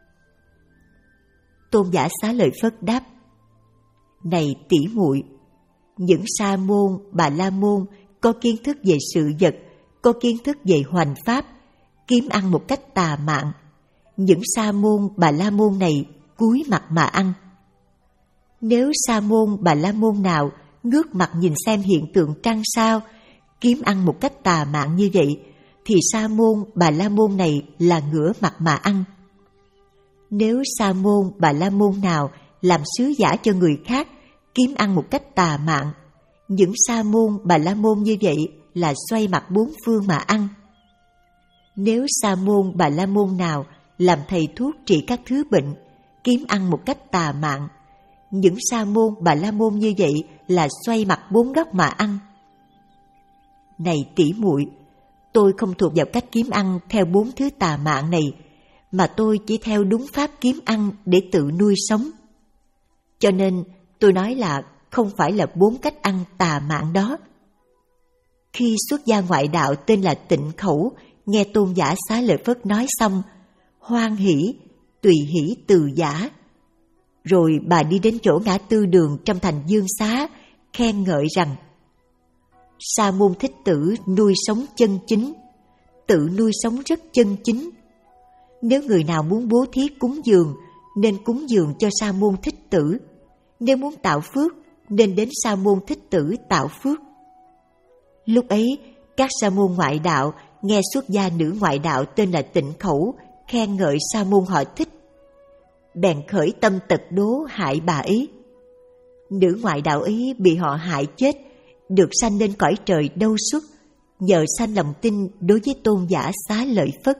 Tôn giả Xá Lợi Phất đáp: Này tỷ muội, những sa môn, bà la môn có kiến thức về sự vật, có kiến thức về hoành pháp, kiếm ăn một cách tà mạn. Những sa môn, bà la môn này cúi mặt mà ăn. Nếu sa môn, bà la môn nào ngước mặt nhìn xem hiện tượng trăng sao, kiếm ăn một cách tà mạn như vậy, thì sa môn, bà la môn này là ngửa mặt mà ăn. Nếu sa môn, bà la môn nào làm sứ giả cho người khác, kiếm ăn một cách tà mạn, những sa môn, bà la môn như vậy là xoay mặt bốn phương mà ăn. Nếu sa môn, bà la môn nào làm thầy thuốc trị các thứ bệnh, kiếm ăn một cách tà mạn, những sa môn, bà la môn như vậy là xoay mặt bốn góc mà ăn. Này tỷ muội, tôi không thuộc vào cách kiếm ăn theo bốn thứ tà mạn này, mà tôi chỉ theo đúng pháp kiếm ăn để tự nuôi sống. Cho nên tôi nói là không phải là bốn cách ăn tà mạn đó. Khi xuất gia ngoại đạo tên là Tịnh Khẩu nghe Tôn giả Xá Lợi Phất nói xong, hoan hỷ, tùy hỷ từ giả. Rồi bà đi đến chỗ ngã tư đường trong thành Dương Xá, khen ngợi rằng: Sa môn Thích Tử nuôi sống chân chính, tự nuôi sống rất chân chính. Nếu người nào muốn bố thí cúng dường, nên cúng dường cho sa môn Thích Tử. Nếu muốn tạo phước, nên đến Sa môn Thích Tử tạo phước. Lúc ấy, các sa môn ngoại đạo nghe xuất gia nữ ngoại đạo tên là Tịnh Khẩu khen ngợi sa môn họ Thích, bèn khởi tâm tật đố hại bà ấy. Nữ ngoại đạo ấy bị họ hại chết, được sanh lên cõi trời Đâu Xuất, nhờ sanh lòng tin đối với tôn giả Xá Lợi Phất.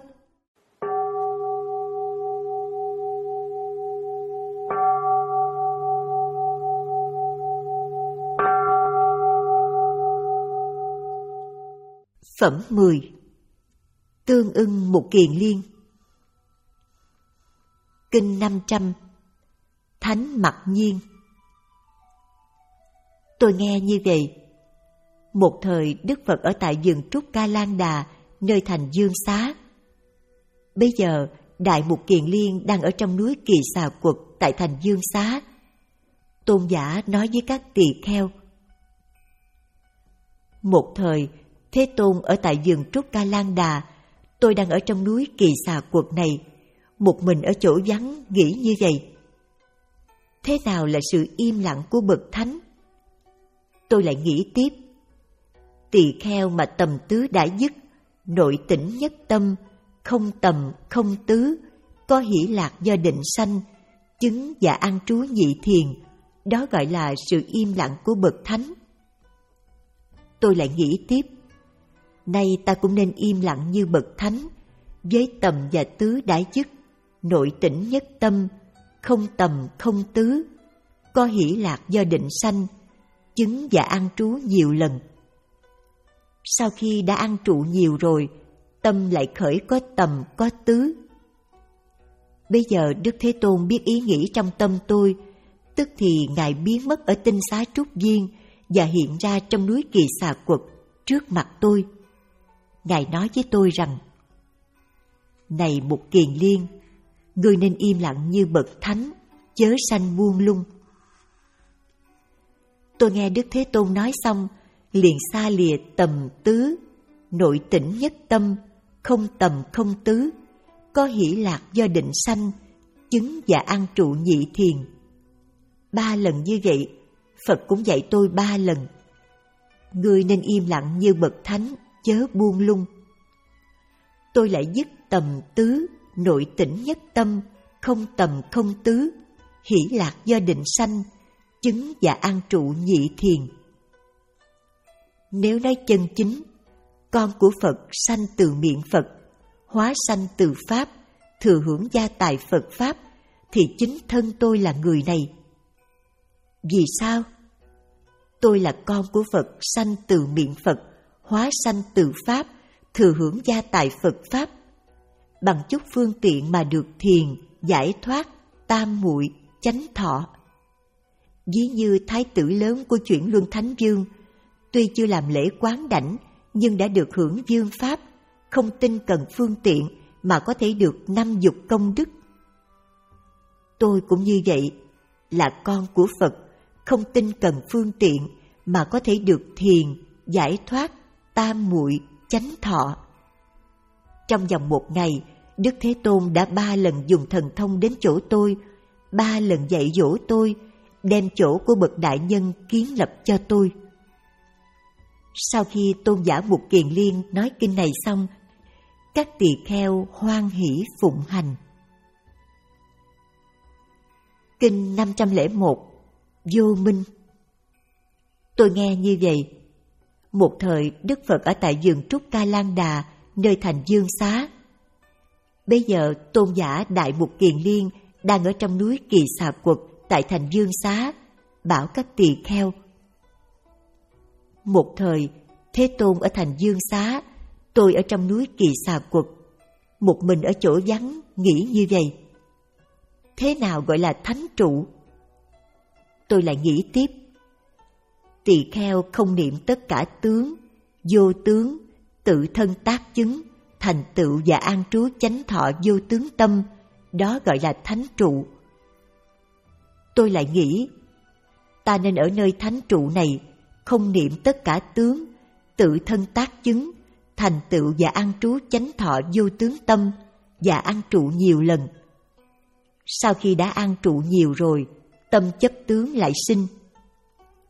Phẩm mười. Tương ưng Mục Kiền Liên. Kinh năm trăm. Thánh Mặc Nhiên. Tôi nghe như vậy. Một thời Đức Phật ở tại vườn Trúc Ca Lan Đà, nơi thành Dương Xá. Bây giờ Đại Mục Kiền Liên đang ở trong núi Kỳ Xà Quật tại thành Dương Xá. Tôn giả nói với các tỳ kheo: một thời Thế Tôn ở tại vườn Trúc Ca Lan Đà, tôi đang ở trong núi Kỳ Xà Quật này, một mình ở chỗ vắng nghĩ như vậy: thế nào là sự im lặng của bậc thánh? Tôi lại nghĩ tiếp: tỳ kheo mà tầm tứ đã dứt, nội tỉnh nhất tâm, không tầm không tứ, có hỷ lạc do định sanh, chứng và an trú nhị thiền, đó gọi là sự im lặng của bậc thánh. Tôi lại nghĩ tiếp: nay ta cũng nên im lặng như bậc thánh, với tầm và tứ đã dứt, nội tỉnh nhất tâm, không tầm không tứ, có hỷ lạc do định sanh, chứng và an trú nhiều lần. Sau khi đã an trụ nhiều rồi, tâm lại khởi có tầm có tứ. Bây giờ Đức Thế Tôn biết ý nghĩ trong tâm tôi, tức thì Ngài biến mất ở tinh xá Trúc Viên và hiện ra trong núi Kỳ Xà Quật trước mặt tôi. Ngài nói với tôi rằng: này Mục Kiền Liên, ngươi nên im lặng như bậc thánh, chớ sanh buông lung. Tôi nghe Đức Thế Tôn nói xong, liền xa lìa tầm tứ, nội tỉnh nhất tâm, không tầm không tứ, có hỷ lạc do định sanh, chứng và an trụ nhị thiền. Ba lần như vậy, Phật cũng dạy tôi ba lần: ngươi nên im lặng như bậc thánh, chớ buông lung. Tôi lại dứt tầm tứ, nội tỉnh nhất tâm, không tầm không tứ, hỷ lạc do định sanh, chứng và an trụ nhị thiền. Nếu nói chân chính, con của Phật sanh từ miệng Phật, hóa sanh từ Pháp, thừa hưởng gia tài Phật Pháp, thì chính thân tôi là người này. Vì sao? Tôi là con của Phật sanh từ miệng Phật, hóa sanh từ Pháp, thừa hưởng gia tài Phật Pháp, bằng chút phương tiện mà được thiền, giải thoát, tam muội, chánh thọ. Ví như thái tử lớn của Chuyển Luân Thánh Vương, tuy chưa làm lễ quán đảnh nhưng đã được hưởng vương pháp, không tin cần phương tiện mà có thể được năm dục công đức. Tôi cũng như vậy, là con của Phật, không tin cần phương tiện mà có thể được thiền, giải thoát, tam muội, chánh thọ. Trong vòng một ngày, Đức Thế Tôn đã ba lần dùng thần thông đến chỗ tôi, ba lần dạy dỗ tôi, đem chỗ của bậc đại nhân kiến lập cho tôi. Sau khi tôn giả Mục Kiền Liên nói kinh này xong, các tỳ kheo hoan hỷ phụng hành. Kinh năm trăm lẻ một. Vô minh. Tôi nghe như vậy. Một thời Đức Phật ở tại vườn Trúc Ca Lan Đà, nơi thành Dương Xá. Bây giờ tôn giả Đại Mục Kiền Liên đang ở trong núi Kỳ Xà Quật tại thành Dương Xá, bảo các tỳ kheo: một thời Thế Tôn ở thành Dương Xá, tôi ở trong núi Kỳ Xà Quật, một mình ở chỗ vắng nghĩ như vậy: thế nào gọi là thánh trụ? Tôi lại nghĩ tiếp: tỳ kheo không niệm tất cả tướng, vô tướng, tự thân tác chứng, thành tựu và an trú chánh thọ vô tướng tâm, đó gọi là thánh trụ. Tôi lại nghĩ: ta nên ở nơi thánh trụ này, không niệm tất cả tướng, tự thân tác chứng, thành tựu và an trú chánh thọ vô tướng tâm, và an trụ nhiều lần. Sau khi đã an trụ nhiều rồi, tâm chấp tướng lại sinh.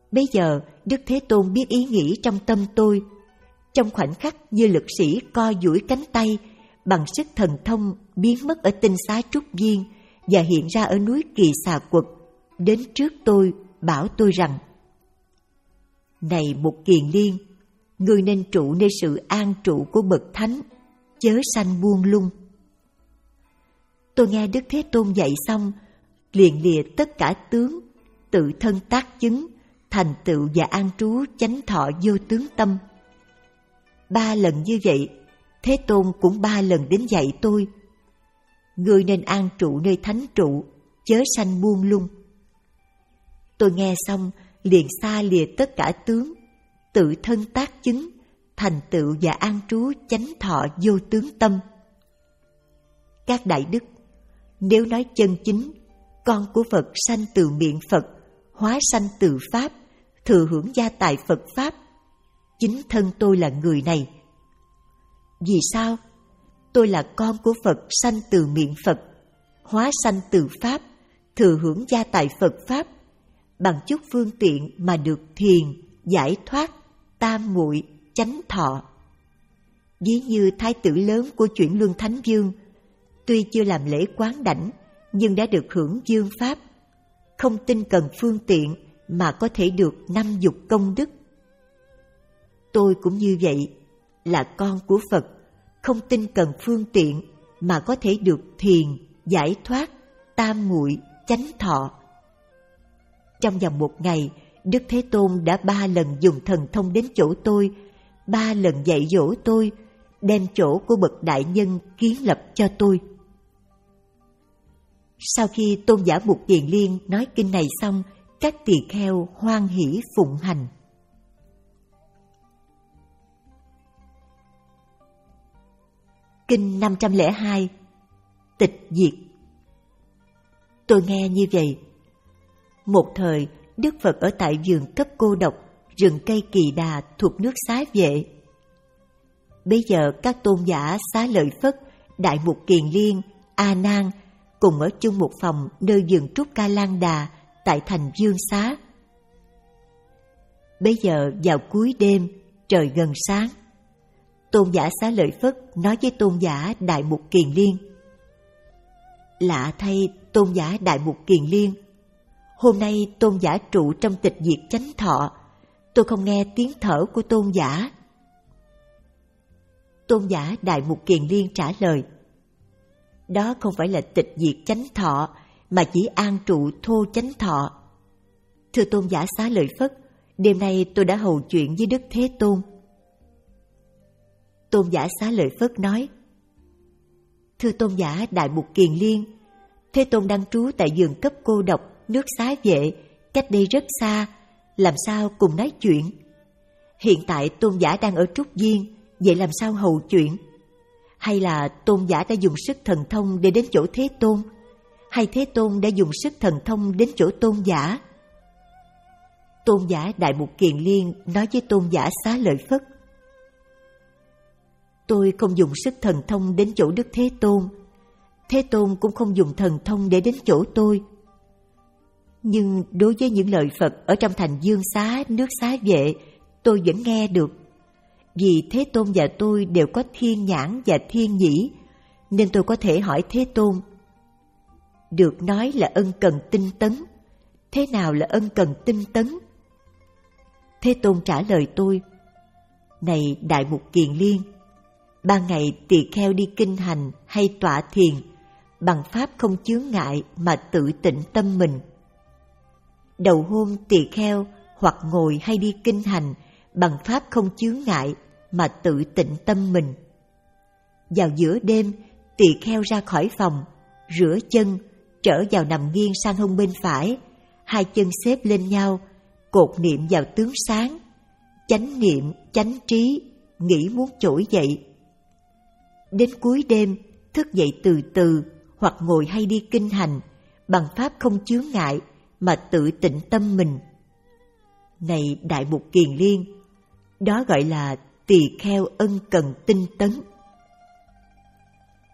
Bây giờ Đức Thế Tôn biết ý nghĩ trong tâm tôi. Trong khoảnh khắc như lực sĩ co duỗi cánh tay, bằng sức thần thông biến mất ở tinh xá Trúc Viên và hiện ra ở núi Kỳ Xà Quật, đến trước tôi bảo tôi rằng: Này Mục Kiền Liên, ngươi nên trụ nơi sự an trụ của bậc thánh, chớ sanh buông lung. Tôi nghe Đức Thế Tôn dạy xong, liền lìa tất cả tướng, tự thân tác chứng, thành tựu và an trú chánh thọ vô tướng tâm. Ba lần như vậy, Thế Tôn cũng ba lần đến dạy tôi: ngươi nên an trụ nơi thánh trụ, chớ sanh buông lung. Tôi nghe xong liền xa lìa tất cả tướng, tự thân tác chứng, thành tựu và an trú chánh thọ vô tướng tâm. Các đại đức, nếu nói chân chính, con của Phật sanh từ miệng Phật, hóa sanh từ Pháp, thừa hưởng gia tài Phật Pháp, chính thân tôi là người này. Vì sao? Tôi là con của Phật sanh từ miệng Phật, hóa sanh từ Pháp, thừa hưởng gia tài Phật Pháp, bằng chút phương tiện mà được thiền, giải thoát, tam muội, chánh thọ. Ví như thái tử lớn của Chuyển Luân Thánh Vương, tuy chưa làm lễ quán đảnh, nhưng đã được hưởng dương pháp, không tin cần phương tiện mà có thể được năm dục công đức. Tôi cũng như vậy, là con của Phật, không tin cần phương tiện mà có thể được thiền, giải thoát, tam muội, chánh thọ. Trong vòng một ngày, Đức Thế Tôn đã ba lần dùng thần thông đến chỗ tôi, ba lần dạy dỗ tôi, đem chỗ của bậc đại nhân kiến lập cho tôi. Sau khi Tôn giả Mục Kiền Liên nói kinh này xong, các tỳ kheo hoan hỷ phụng hành. Kinh năm trăm lẻ hai, Tịch Diệt. Tôi nghe như vậy. Một thời, Đức Phật ở tại vườn cấp cô độc, rừng cây Kỳ Đà thuộc nước Xá Vệ. Bây giờ các tôn giả Xá Lợi Phất, Đại Mục Kiền Liên, A Nan cùng ở chung một phòng nơi vườn trúc Ca Lan Đà tại thành Dương Xá. Bây giờ vào cuối đêm, trời gần sáng, tôn giả Xá Lợi Phất nói với tôn giả Đại Mục Kiền Liên: Lạ thay, tôn giả Đại Mục Kiền Liên, hôm nay tôn giả trụ trong tịch diệt chánh thọ, tôi không nghe tiếng thở của tôn giả. Tôn giả Đại Mục Kiền Liên trả lời: Đó không phải là tịch diệt chánh thọ, mà chỉ an trụ thô chánh thọ. Thưa tôn giả Xá Lợi Phất, đêm nay tôi đã hầu chuyện với Đức Thế Tôn. Tôn giả Xá Lợi Phất nói: Thưa tôn giả Đại Mục Kiền Liên, Thế Tôn đang trú tại vườn cấp cô độc, nước Xá Vệ, cách đây rất xa, làm sao cùng nói chuyện? Hiện tại tôn giả đang ở Trúc Viên, vậy làm sao hầu chuyện? Hay là tôn giả đã dùng sức thần thông để đến chỗ Thế Tôn? Hay Thế Tôn đã dùng sức thần thông đến chỗ tôn giả? Tôn giả Đại Mục Kiền Liên nói với tôn giả Xá Lợi Phất: Tôi không dùng sức thần thông đến chỗ Đức Thế Tôn, Thế Tôn cũng không dùng thần thông để đến chỗ tôi. Nhưng đối với những lời Phật ở trong thành Dương Xá, nước Xá Vệ, tôi vẫn nghe được. Vì Thế Tôn và tôi đều có thiên nhãn và thiên nhĩ, nên tôi có thể hỏi Thế Tôn. Được nói là ân cần tinh tấn. Thế nào là ân cần tinh tấn? Thế Tôn trả lời tôi: Này Đại Mục Kiền Liên, ban ngày tỳ kheo đi kinh hành hay tọa thiền, bằng pháp không chướng ngại mà tự tịnh tâm mình. Đầu hôm tỳ kheo hoặc ngồi hay đi kinh hành, bằng pháp không chướng ngại mà tự tịnh tâm mình. Vào giữa đêm, tỳ kheo ra khỏi phòng, rửa chân, trở vào nằm nghiêng sang hông bên phải, hai chân xếp lên nhau, cột niệm vào tướng sáng, chánh niệm, chánh trí, nghĩ muốn trỗi dậy. Đến cuối đêm, thức dậy từ từ, hoặc ngồi hay đi kinh hành, bằng pháp không chướng ngại mà tự tịnh tâm mình. Này Đại Mục Kiền Liên, đó gọi là tỳ kheo ân cần tinh tấn.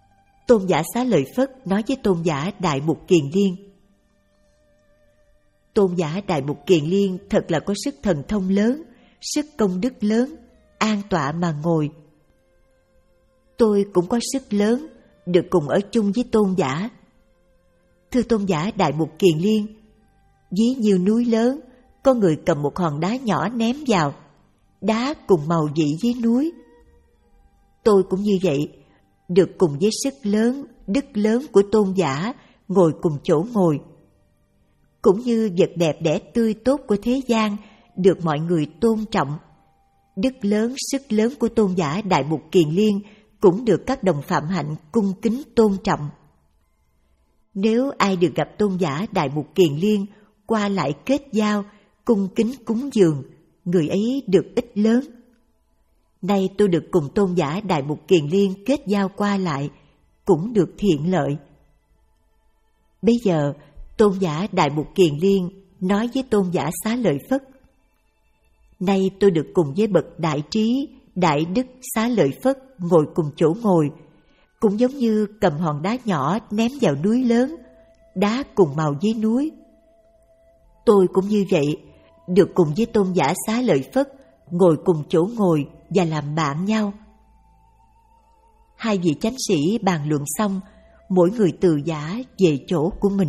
Tôn giả Xá Lợi Phất nói với tôn giả Đại Mục Kiền Liên: tôn giả Đại Mục Kiền Liên thật là có sức thần thông lớn, sức công đức lớn, an tọa mà ngồi. Tôi cũng có sức lớn, được cùng ở chung với tôn giả. Thưa tôn giả Đại Mục Kiền Liên, ví như núi lớn, có người cầm một hòn đá nhỏ ném vào, đá cùng màu vị với núi. Tôi cũng như vậy, được cùng với sức lớn, đức lớn của tôn giả, ngồi cùng chỗ ngồi. Cũng như vật đẹp đẽ tươi tốt của thế gian, được mọi người tôn trọng. Đức lớn, sức lớn của tôn giả Đại Mục Kiền Liên cũng được các đồng phạm hạnh cung kính tôn trọng. Nếu ai được gặp tôn giả Đại Mục Kiền Liên, qua lại kết giao, cung kính cúng dường, người ấy được ích lớn. Nay tôi được cùng tôn giả Đại Mục Kiền Liên kết giao qua lại, cũng được thiện lợi. Bây giờ, tôn giả Đại Mục Kiền Liên nói với tôn giả Xá Lợi Phất: nay tôi được cùng với bậc đại trí, đại đức Xá Lợi Phất ngồi cùng chỗ ngồi, cũng giống như cầm hòn đá nhỏ ném vào núi lớn, đá cùng màu với núi. Tôi cũng như vậy, được cùng với tôn giả Xá Lợi Phất ngồi cùng chỗ ngồi và làm bạn nhau. Hai vị chánh sĩ bàn luận xong, mỗi người từ giả về chỗ của mình.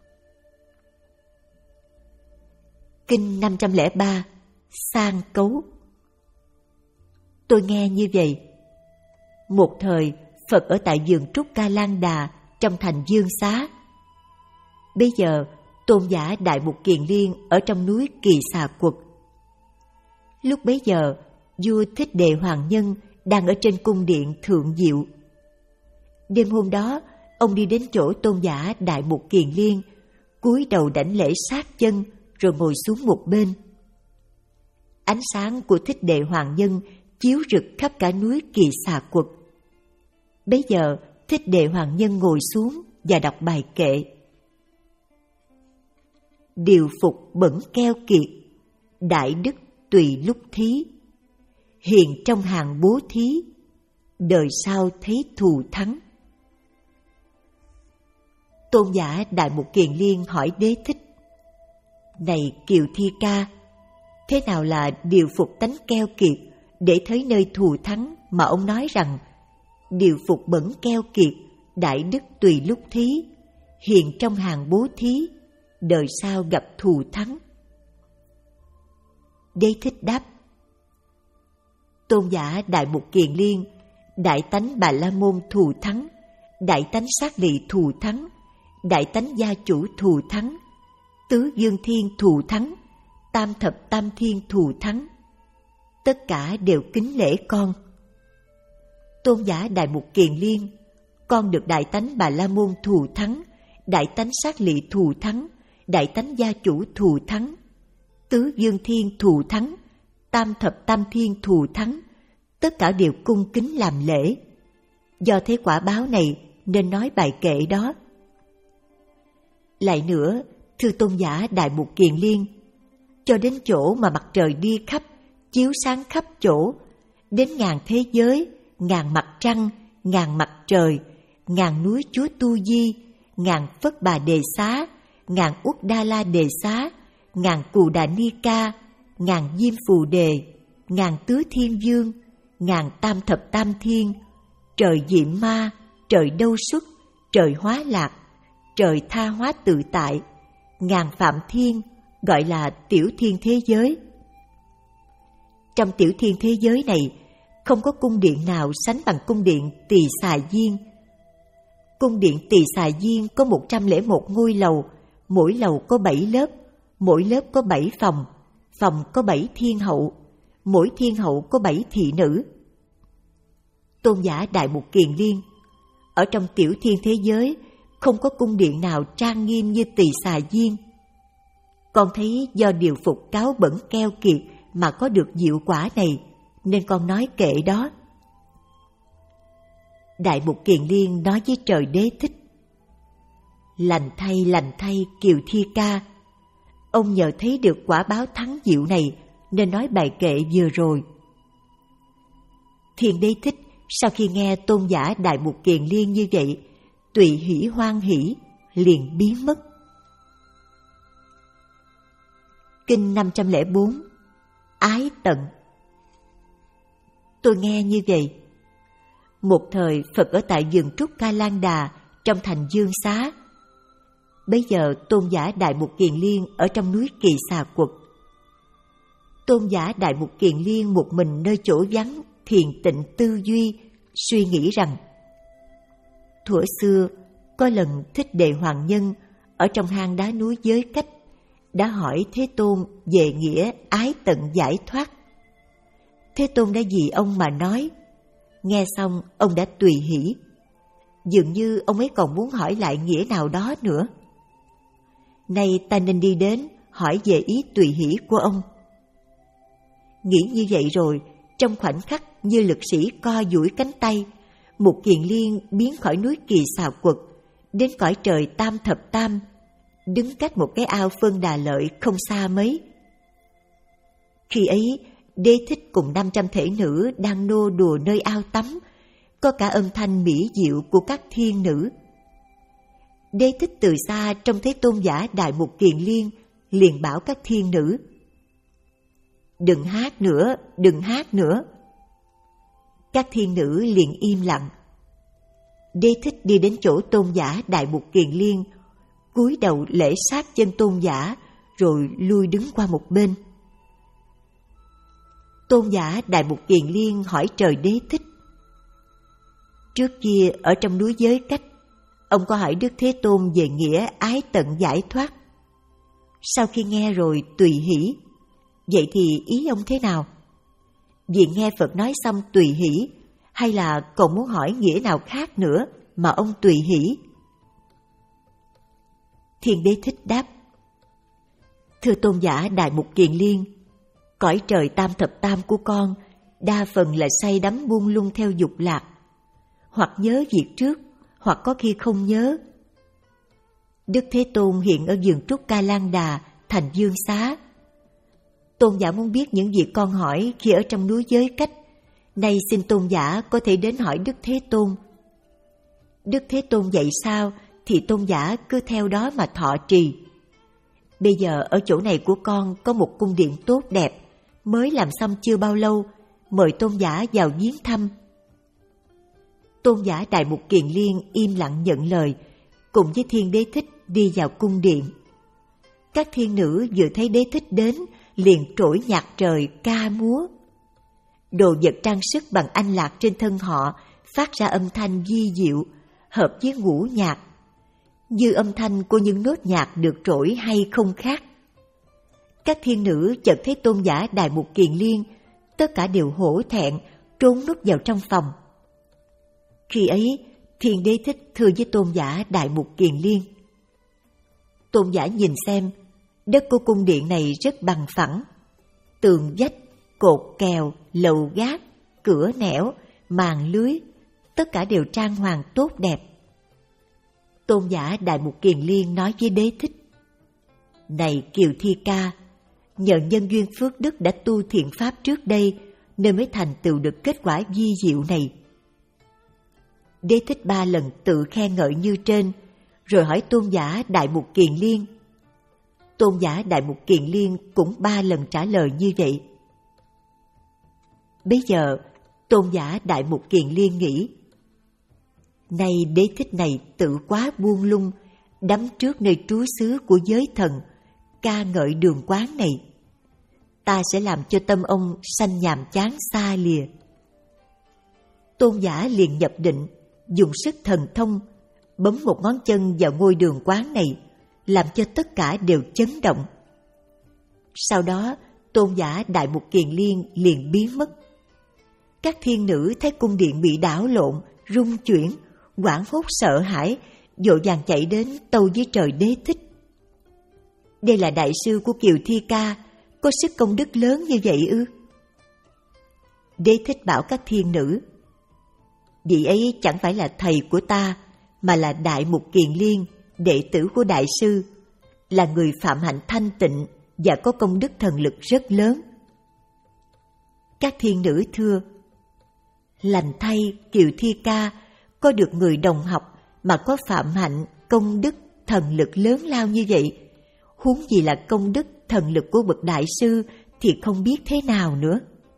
Kinh năm trăm lẻ ba, Sang Cấu. Tôi nghe như vậy. Một thời, Phật ở tại vườn Trúc Ca Lan Đà trong thành Dương Xá. Bây giờ, tôn giả Đại Mục Kiền Liên ở trong núi Kỳ Xà Quật. Lúc bấy giờ, vua Thích Đề Hoàng Nhân đang ở trên cung điện Thượng Diệu. Đêm hôm đó, ông đi đến chỗ tôn giả Đại Mục Kiền Liên, cúi đầu đảnh lễ sát chân, rồi ngồi xuống một bên. Ánh sáng của Thích Đệ Hoàng Nhân chiếu rực khắp cả núi Kỳ Xà Quật. Bấy giờ, Thích Đệ Hoàng Nhân ngồi xuống và đọc bài kệ: điều phục bẩn keo kiệt, đại đức tùy lúc thí, hiền trong hàng bố thí, đời sau thấy thù thắng. Tôn giả Đại Mục Kiền Liên hỏi Đế Thích: này Kiều Thi Ca, thế nào là điều phục tánh keo kiệt để thấy nơi thù thắng mà ông nói rằng điều phục bẩn keo kiệt, đại đức tùy lúc thí, hiền trong hàng bố thí, đời sau gặp thù thắng? Đế Thích đáp: tôn giả Đại Mục Kiền Liên, đại tánh Bà La Môn thù thắng, đại tánh Sát Lị thù thắng, đại tánh Gia Chủ thù thắng, tứ dương thiên thù thắng, tam thập tam thiên thù thắng, tất cả đều kính lễ con. Tôn giả Đại Mục Kiền Liên, con được đại tánh Bà La Môn thù thắng, đại tánh Sát Lị thù thắng, đại tánh Gia Chủ thù thắng, tứ dương thiên thù thắng, tam thập tam thiên thù thắng, tất cả đều cung kính làm lễ. Do thế quả báo này nên nói bài kệ đó. Lại nữa, thưa tôn giả Đại Mục Kiền Liên, cho đến chỗ mà mặt trời đi khắp, chiếu sáng khắp chỗ, đến ngàn thế giới, ngàn mặt trăng, ngàn mặt trời, ngàn núi Chúa Tu Di, ngàn Phất Bà Đề Xá, ngàn Út Đa La Đề Xá, ngàn Cù Đà Ni Ca, ngàn Diêm Phù Đề, ngàn Tứ Thiên Dương, ngàn Tam Thập Tam Thiên, trời Diệm Ma, trời Đâu Xuất, trời Hóa Lạc, trời Tha Hóa Tự Tại, ngàn Phạm Thiên, gọi là tiểu thiên thế giới. Trong tiểu thiên thế giới này, không có cung điện nào sánh bằng cung điện Tỳ Xà Viên. Cung điện Tỳ Xà Viên có một trăm lẻ một ngôi lầu, mỗi lầu có bảy lớp, mỗi lớp có bảy phòng, phòng có bảy thiên hậu, mỗi thiên hậu có bảy thị nữ. Tôn giả Đại Mục Kiền Liên, ở trong tiểu thiên thế giới không có cung điện nào trang nghiêm như Tỳ Xà Viên. Con thấy do điều phục cáo bẩn keo kiệt mà có được diệu quả này, nên con nói kệ đó. Đại Mục Kiền Liên nói với trời Đế Thích: lành thay, lành thay Kiều Thi Ca, ông nhờ thấy được quả báo thắng diệu này nên nói bài kệ vừa rồi. Thiên Đế Thích sau khi nghe tôn giả Đại Mục Kiền Liên như vậy, tùy hỷ hoan hỷ, liền biến mất. Kinh năm trăm lẻ bốn, Ái Tận. Tôi nghe như vậy. Một thời Phật ở tại vườn trúc Ca Lan Đà trong thành Dương Xá. Bây giờ tôn giả Đại Mục Kiền Liên ở trong núi Kỳ Xà Quật. Tôn giả Đại Mục Kiền Liên một mình nơi chỗ vắng thiền tịnh tư duy, suy nghĩ rằng thuở xưa có lần Thích Đệ Hoàng Nhân ở trong hang đá núi Giới Cách đã hỏi Thế Tôn về nghĩa ái tận giải thoát. Thế Tôn đã vì ông mà nói. Nghe xong ông đã tùy hỷ. Dường như ông ấy còn muốn hỏi lại nghĩa nào đó nữa. Nay ta nên đi đến hỏi về ý tùy hỷ của ông. Nghĩ như vậy rồi, trong khoảnh khắc như lực sĩ co duỗi cánh tay, Mục Kiền Liên biến khỏi núi Kỳ Xà Quật đến cõi trời Tam Thập Tam, đứng cách một cái ao Phân Đà Lợi không xa mấy. Khi ấy, Đế Thích cùng năm trăm thể nữ đang nô đùa nơi ao tắm, có cả âm thanh mỹ diệu của các thiên nữ. Đế Thích từ xa trông thấy tôn giả Đại Mục Kiền Liên, liền bảo các thiên nữ: đừng hát nữa, đừng hát nữa. Các thiên nữ liền im lặng. Đế Thích đi đến chỗ tôn giả Đại Mục Kiền Liên, cúi đầu lễ sát chân tôn giả, rồi lui đứng qua một bên. Tôn giả Đại Mục Kiền Liên hỏi trời Đế Thích: trước kia ở trong núi Giới Cách, ông có hỏi Đức Thế Tôn về nghĩa ái tận giải thoát. Sau khi nghe rồi tùy hỷ, vậy thì ý ông thế nào? Vì nghe Phật nói xong tùy hỷ, hay là còn muốn hỏi nghĩa nào khác nữa mà ông tùy hỷ? Thiên Đế Thích đáp: thưa tôn giả Đại Mục Kiền Liên, cõi trời Tam Thập Tam của con đa phần là say đắm buông lung theo dục lạc, hoặc nhớ việc trước, hoặc có khi không nhớ. Đức Thế Tôn hiện ở vườn trúc Ca Lan Đà, thành Dương Xá. Tôn giả muốn biết những việc con hỏi khi ở trong núi Giới Cách, nay xin tôn giả có thể đến hỏi Đức Thế Tôn. Đức Thế Tôn dạy sao thì tôn giả cứ theo đó mà thọ trì. Bây giờ ở chỗ này của con có một cung điện tốt đẹp, mới làm xong chưa bao lâu, mời tôn giả vào viếng thăm. Tôn giả Đại Mục Kiền Liên im lặng nhận lời, cùng với Thiên Đế Thích đi vào cung điện. Các thiên nữ vừa thấy Đế Thích đến, liền trỗi nhạc trời ca múa. Đồ vật trang sức bằng anh lạc trên thân họ phát ra âm thanh vi diệu, hợp với ngũ nhạc, như âm thanh của những nốt nhạc được trỗi hay không khác. Các thiên nữ chợt thấy tôn giả Đại Mục Kiền Liên, tất cả đều hổ thẹn, trốn núp vào trong phòng. Khi ấy, Thiên Đế Thích thưa với tôn giả Đại Mục Kiền Liên: tôn giả nhìn xem, đất của cung điện này rất bằng phẳng, tường vách, cột kèo, lầu gác, cửa nẻo, màn lưới, tất cả đều trang hoàng tốt đẹp. Tôn giả Đại Mục Kiền Liên nói với Đế Thích: này Kiều Thi Ca, nhờ nhân duyên phước đức đã tu thiện pháp trước đây nên mới thành tựu được kết quả vi diệu này. Đế Thích ba lần tự khen ngợi như trên, rồi hỏi tôn giả Đại Mục Kiền Liên. Tôn giả Đại Mục Kiền Liên cũng ba lần trả lời như vậy. Bây giờ tôn giả Đại Mục Kiền Liên nghĩ: nay Đế Thích này tự quá buông lung, đắm trước nơi trú xứ của giới thần, ca ngợi đường quán này. Ta sẽ làm cho tâm ông sanh nhàm chán xa lìa. Tôn giả liền nhập định, dùng sức thần thông, bấm một ngón chân vào ngôi đường quán này, làm cho tất cả đều chấn động. Sau đó, tôn giả Đại Mục Kiền Liên liền biến mất. Các thiên nữ thấy cung điện bị đảo lộn, rung chuyển, hoảng hốt sợ hãi, vội vàng chạy đến tâu với trời Đế Thích: đây là đại sư của Kiều Thi Ca, có sức công đức lớn như vậy ư? Đế Thích bảo các thiên nữ: vị ấy chẳng phải là thầy của ta, mà là Đại Mục Kiền Liên, đệ tử của đại sư, là người phạm hạnh thanh tịnh và có công đức thần lực rất lớn. Các thiên nữ thưa: lành thay Kiều Thi Ca có được người đồng học mà có phạm hạnh công đức thần lực lớn lao như vậy, huống gì là công đức thần lực của bậc đại sư thì không biết thế nào nữa.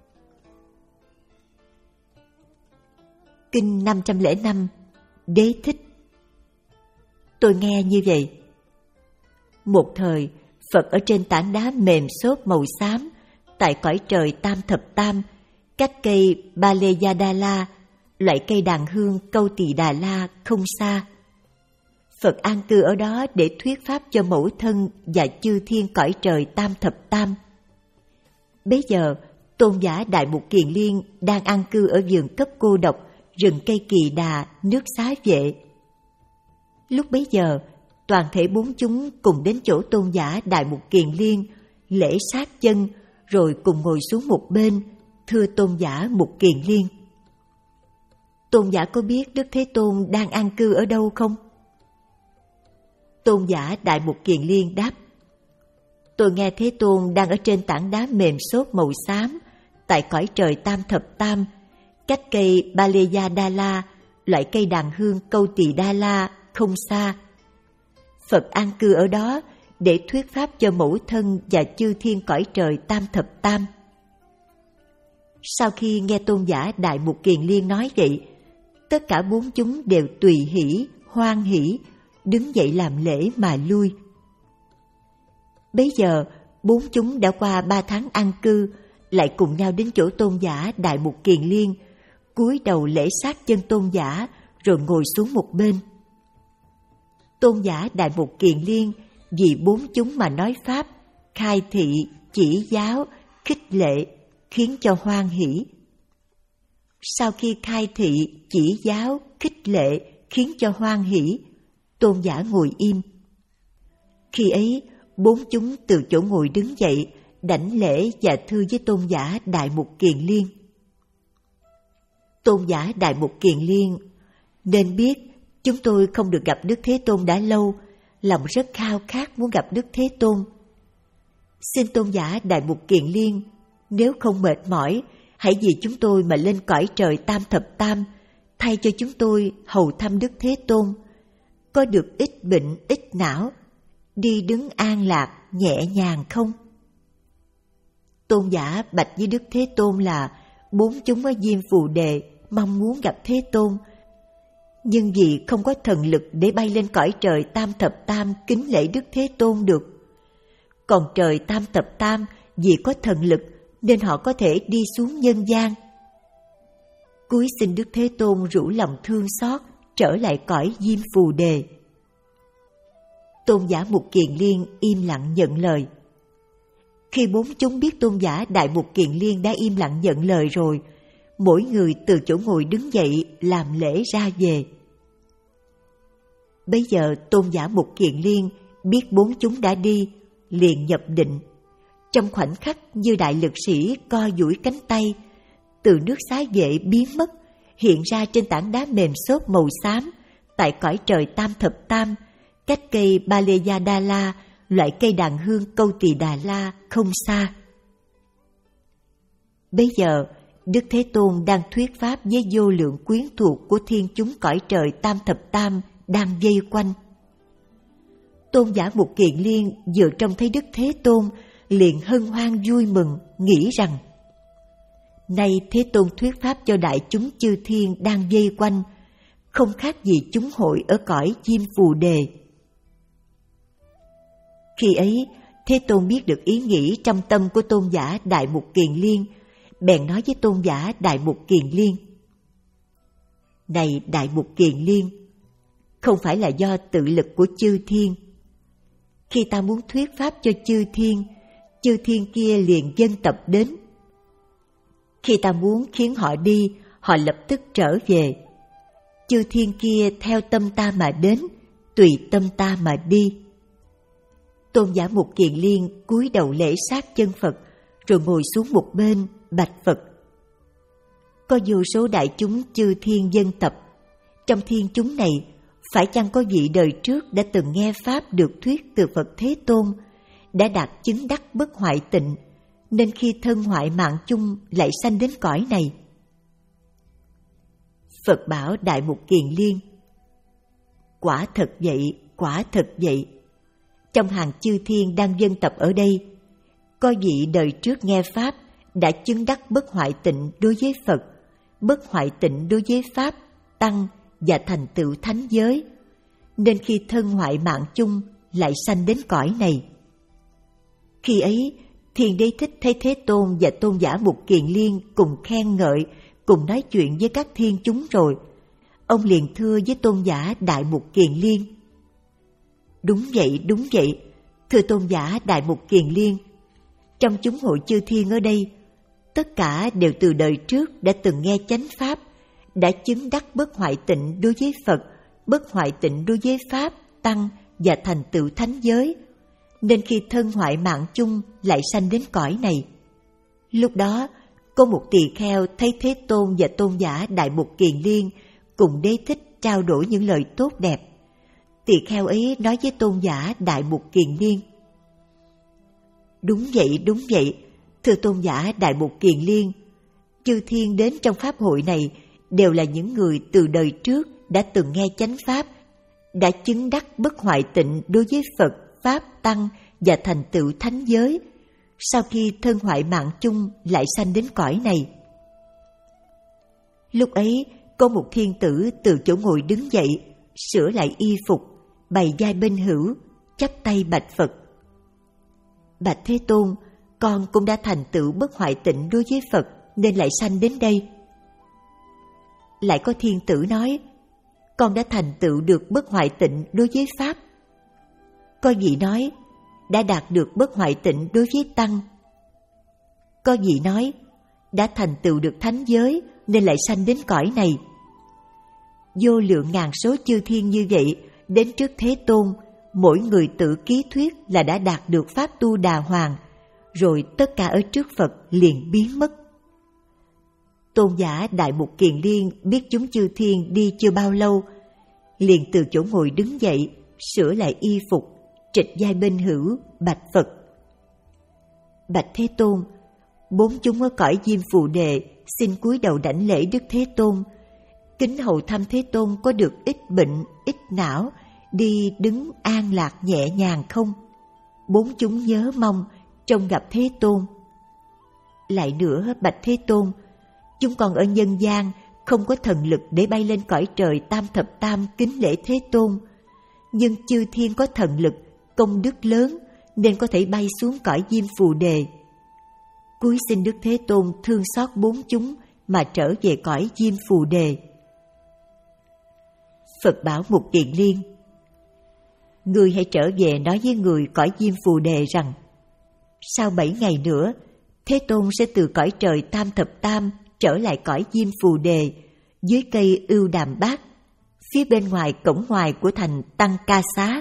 Kinh năm trăm lẻ năm, Đế Thích. Tôi nghe như vậy. Một thời, Phật ở trên tảng đá mềm xốp màu xám, tại cõi trời Tam Thập Tam, cách cây Baleyadala, loại cây đàn hương Câu Tỳ Đà La không xa. Phật an cư ở đó để thuyết pháp cho mẫu thân và chư thiên cõi trời Tam Thập Tam. Bấy giờ, tôn giả Đại Mục Kiền Liên đang an cư ở vườn cấp cô độc, rừng cây Kỳ Đà, nước Xá Vệ. Lúc bấy giờ, toàn thể bốn chúng cùng đến chỗ tôn giả Đại Mục Kiền Liên, lễ sát chân, rồi cùng ngồi xuống một bên, thưa tôn giả Mục Kiền Liên. Tôn giả có biết Đức Thế Tôn đang an cư ở đâu không? Tôn giả Đại Mục Kiền Liên đáp: Tôi nghe Thế Tôn đang ở trên tảng đá mềm xốp màu xám, tại cõi trời Tam Thập Tam, cách cây Baleyadala, loại cây đàn hương Câu Tỳ Đà La không xa. Phật an cư ở đó để thuyết pháp cho mẫu thân và chư thiên cõi trời Tam Thập Tam. Sau khi nghe tôn giả Đại Mục Kiền Liên nói vậy, tất cả bốn chúng đều tùy hỷ, hoan hỷ, đứng dậy làm lễ mà lui. Bấy giờ, bốn chúng đã qua ba tháng an cư, lại cùng nhau đến chỗ tôn giả Đại Mục Kiền Liên, cúi đầu lễ sát chân tôn giả, rồi ngồi xuống một bên. Tôn giả Đại Mục Kiền Liên vì bốn chúng mà nói pháp, khai thị, chỉ giáo, khích lệ, khiến cho hoan hỷ. Sau khi khai thị, chỉ giáo, khích lệ, khiến cho hoan hỷ, tôn giả ngồi im. Khi ấy, bốn chúng từ chỗ ngồi đứng dậy, đảnh lễ và thưa với tôn giả Đại Mục Kiền Liên. Tôn giả Đại Mục Kiền Liên: Nên biết chúng tôi không được gặp Đức Thế Tôn đã lâu, lòng rất khao khát muốn gặp Đức Thế Tôn. Xin tôn giả Đại Mục Kiền Liên, nếu không mệt mỏi, hãy vì chúng tôi mà lên cõi trời Tam Thập Tam, thay cho chúng tôi hầu thăm Đức Thế Tôn, có được ít bệnh ít não, đi đứng an lạc nhẹ nhàng không? Tôn giả bạch với Đức Thế Tôn là bốn chúng ở Diêm Phù Đề mong muốn gặp Thế Tôn, nhưng vì không có thần lực để bay lên cõi trời Tam Thập Tam kính lễ Đức Thế Tôn được. Còn trời Tam Thập Tam vì có thần lực nên họ có thể đi xuống nhân gian. Cúi xin Đức Thế Tôn rủ lòng thương xót trở lại cõi Diêm Phù Đề. Tôn giả Mục Kiền Liên im lặng nhận lời. Khi bốn chúng biết tôn giả Đại Mục Kiền Liên đã im lặng nhận lời rồi, mỗi người từ chỗ ngồi đứng dậy làm lễ ra về. Bấy giờ tôn giả Mục Kiền Liên biết bốn chúng đã đi, liền nhập định. Trong khoảnh khắc như đại lực sĩ co duỗi cánh tay, từ nước Xá Vệ biến mất, hiện ra trên tảng đá mềm xốp màu xám, tại cõi trời Tam Thập Tam, cách cây Baleyadala, loại cây đàn hương Câu Tỳ Đà La không xa. Bấy giờ, Đức Thế Tôn đang thuyết pháp với vô lượng quyến thuộc của thiên chúng cõi trời Tam Thập Tam đang vây quanh. Tôn giả Mục Kiền Liên vừa trông thấy Đức Thế Tôn, liền hân hoan vui mừng, nghĩ rằng: Nay Thế Tôn thuyết pháp cho đại chúng chư thiên đang vây quanh, không khác gì chúng hội ở cõi Diêm Phù Đề. Khi ấy, Thế Tôn biết được ý nghĩ trong tâm của tôn giả Đại Mục Kiền Liên, bèn nói với tôn giả Đại Mục Kiền Liên: Này Đại Mục Kiền Liên, không phải là do tự lực của chư thiên. Khi ta muốn thuyết pháp cho chư thiên, chư thiên kia liền dân tập đến. Khi ta muốn khiến họ đi, họ lập tức trở về. Chư thiên kia theo tâm ta mà đến, tùy tâm ta mà đi. Tôn giả Mục Kiền Liên cúi đầu lễ sát chân Phật, rồi ngồi xuống một bên bạch Phật: Có vô số đại chúng chư thiên dân tập, trong thiên chúng này phải chăng có vị đời trước đã từng nghe pháp được thuyết từ Phật Thế Tôn, đã đạt chứng đắc bất hoại tịnh, nên khi thân hoại mạng chung lại sanh đến cõi này? Phật bảo Đại Mục Kiền Liên: Quả thật vậy, quả thật vậy. Trong hàng chư thiên đang dân tập ở đây, Có vị đời trước nghe Pháp đã chứng đắc bất hoại tịnh đối với Phật, bất hoại tịnh đối với Pháp, Tăng và thành tựu thánh giới, nên khi thân hoại mạng chung lại sanh đến cõi này. Khi ấy, Thiên Đế Thích thấy Thế Tôn và tôn giả Mục Kiền Liên cùng khen ngợi, cùng nói chuyện với các thiên chúng rồi, ông liền thưa với tôn giả Đại Mục Kiền Liên: Đúng vậy, đúng vậy, thưa tôn giả Đại Mục Kiền Liên, trong chúng hội chư thiên ở đây, tất cả đều từ đời trước đã từng nghe chánh Pháp, đã chứng đắc bất hoại tịnh đối với Phật, bất hoại tịnh đối với Pháp, Tăng và thành tựu thánh giới, nên khi thân hoại mạng chung lại sanh đến cõi này. Lúc đó, có một tỳ kheo thấy Thế Tôn và tôn giả Đại Mục Kiền Liên cùng Đế Thích trao đổi những lời tốt đẹp. Tỳ kheo ấy nói với tôn giả Đại Mục Kiền Liên: Đúng vậy, đúng vậy, thưa tôn giả Đại Mục Kiền Liên, chư thiên đến trong pháp hội này đều là những người từ đời trước đã từng nghe chánh Pháp, đã chứng đắc bất hoại tịnh đối với Phật, Pháp, Tăng và thành tựu thánh giới, sau khi thân hoại mạng chung lại sanh đến cõi này. Lúc ấy, có một thiên tử từ chỗ ngồi đứng dậy, sửa lại y phục, bày vai bên hữu, chắp tay bạch Phật: Bạch Thế Tôn, con cũng đã thành tựu bất hoại tịnh đối với Phật nên lại sanh đến đây. Lại có thiên tử nói: Con đã thành tựu được bất hoại tịnh đối với Pháp. Có vị nói: Đã đạt được bất hoại tịnh đối với Tăng. Có vị nói: Đã thành tựu được thánh giới nên lại sanh đến cõi này. Vô lượng ngàn số chư thiên như vậy đến trước Thế Tôn, mỗi người tự ký thuyết là đã đạt được Pháp tu Đà Hoàng, rồi tất cả ở trước Phật liền biến mất. Tôn giả Đại Mục Kiền Liên biết chúng chư thiên đi chưa bao lâu, liền từ chỗ ngồi đứng dậy, sửa lại y phục, trịch vai bên hữu, bạch Phật: Bạch Thế Tôn, bốn chúng ở cõi Diêm Phù Đề xin cúi đầu đảnh lễ Đức Thế Tôn, kính hầu thăm Thế Tôn có được ít bệnh, ít não, đi đứng an lạc nhẹ nhàng không? Bốn chúng nhớ mong trông gặp Thế Tôn. Lại nữa, bạch Thế Tôn, chúng con ở nhân gian không có thần lực để bay lên cõi trời tam thập tam kính lễ Thế Tôn, nhưng chư thiên có thần lực, công đức lớn nên có thể bay xuống cõi Diêm Phù Đề. Cúi xin Đức Thế Tôn thương xót bốn chúng mà trở về cõi Diêm Phù Đề. Phật bảo Mục Kiền Liên: Ngươi hãy trở về nói với người cõi Diêm Phù Đề rằng, sau bảy ngày nữa, Thế Tôn sẽ từ cõi trời tam thập tam trở lại cõi Diêm Phù Đề, dưới cây ưu đàm bát, phía bên ngoài cổng ngoài của thành Tăng Ca Xá.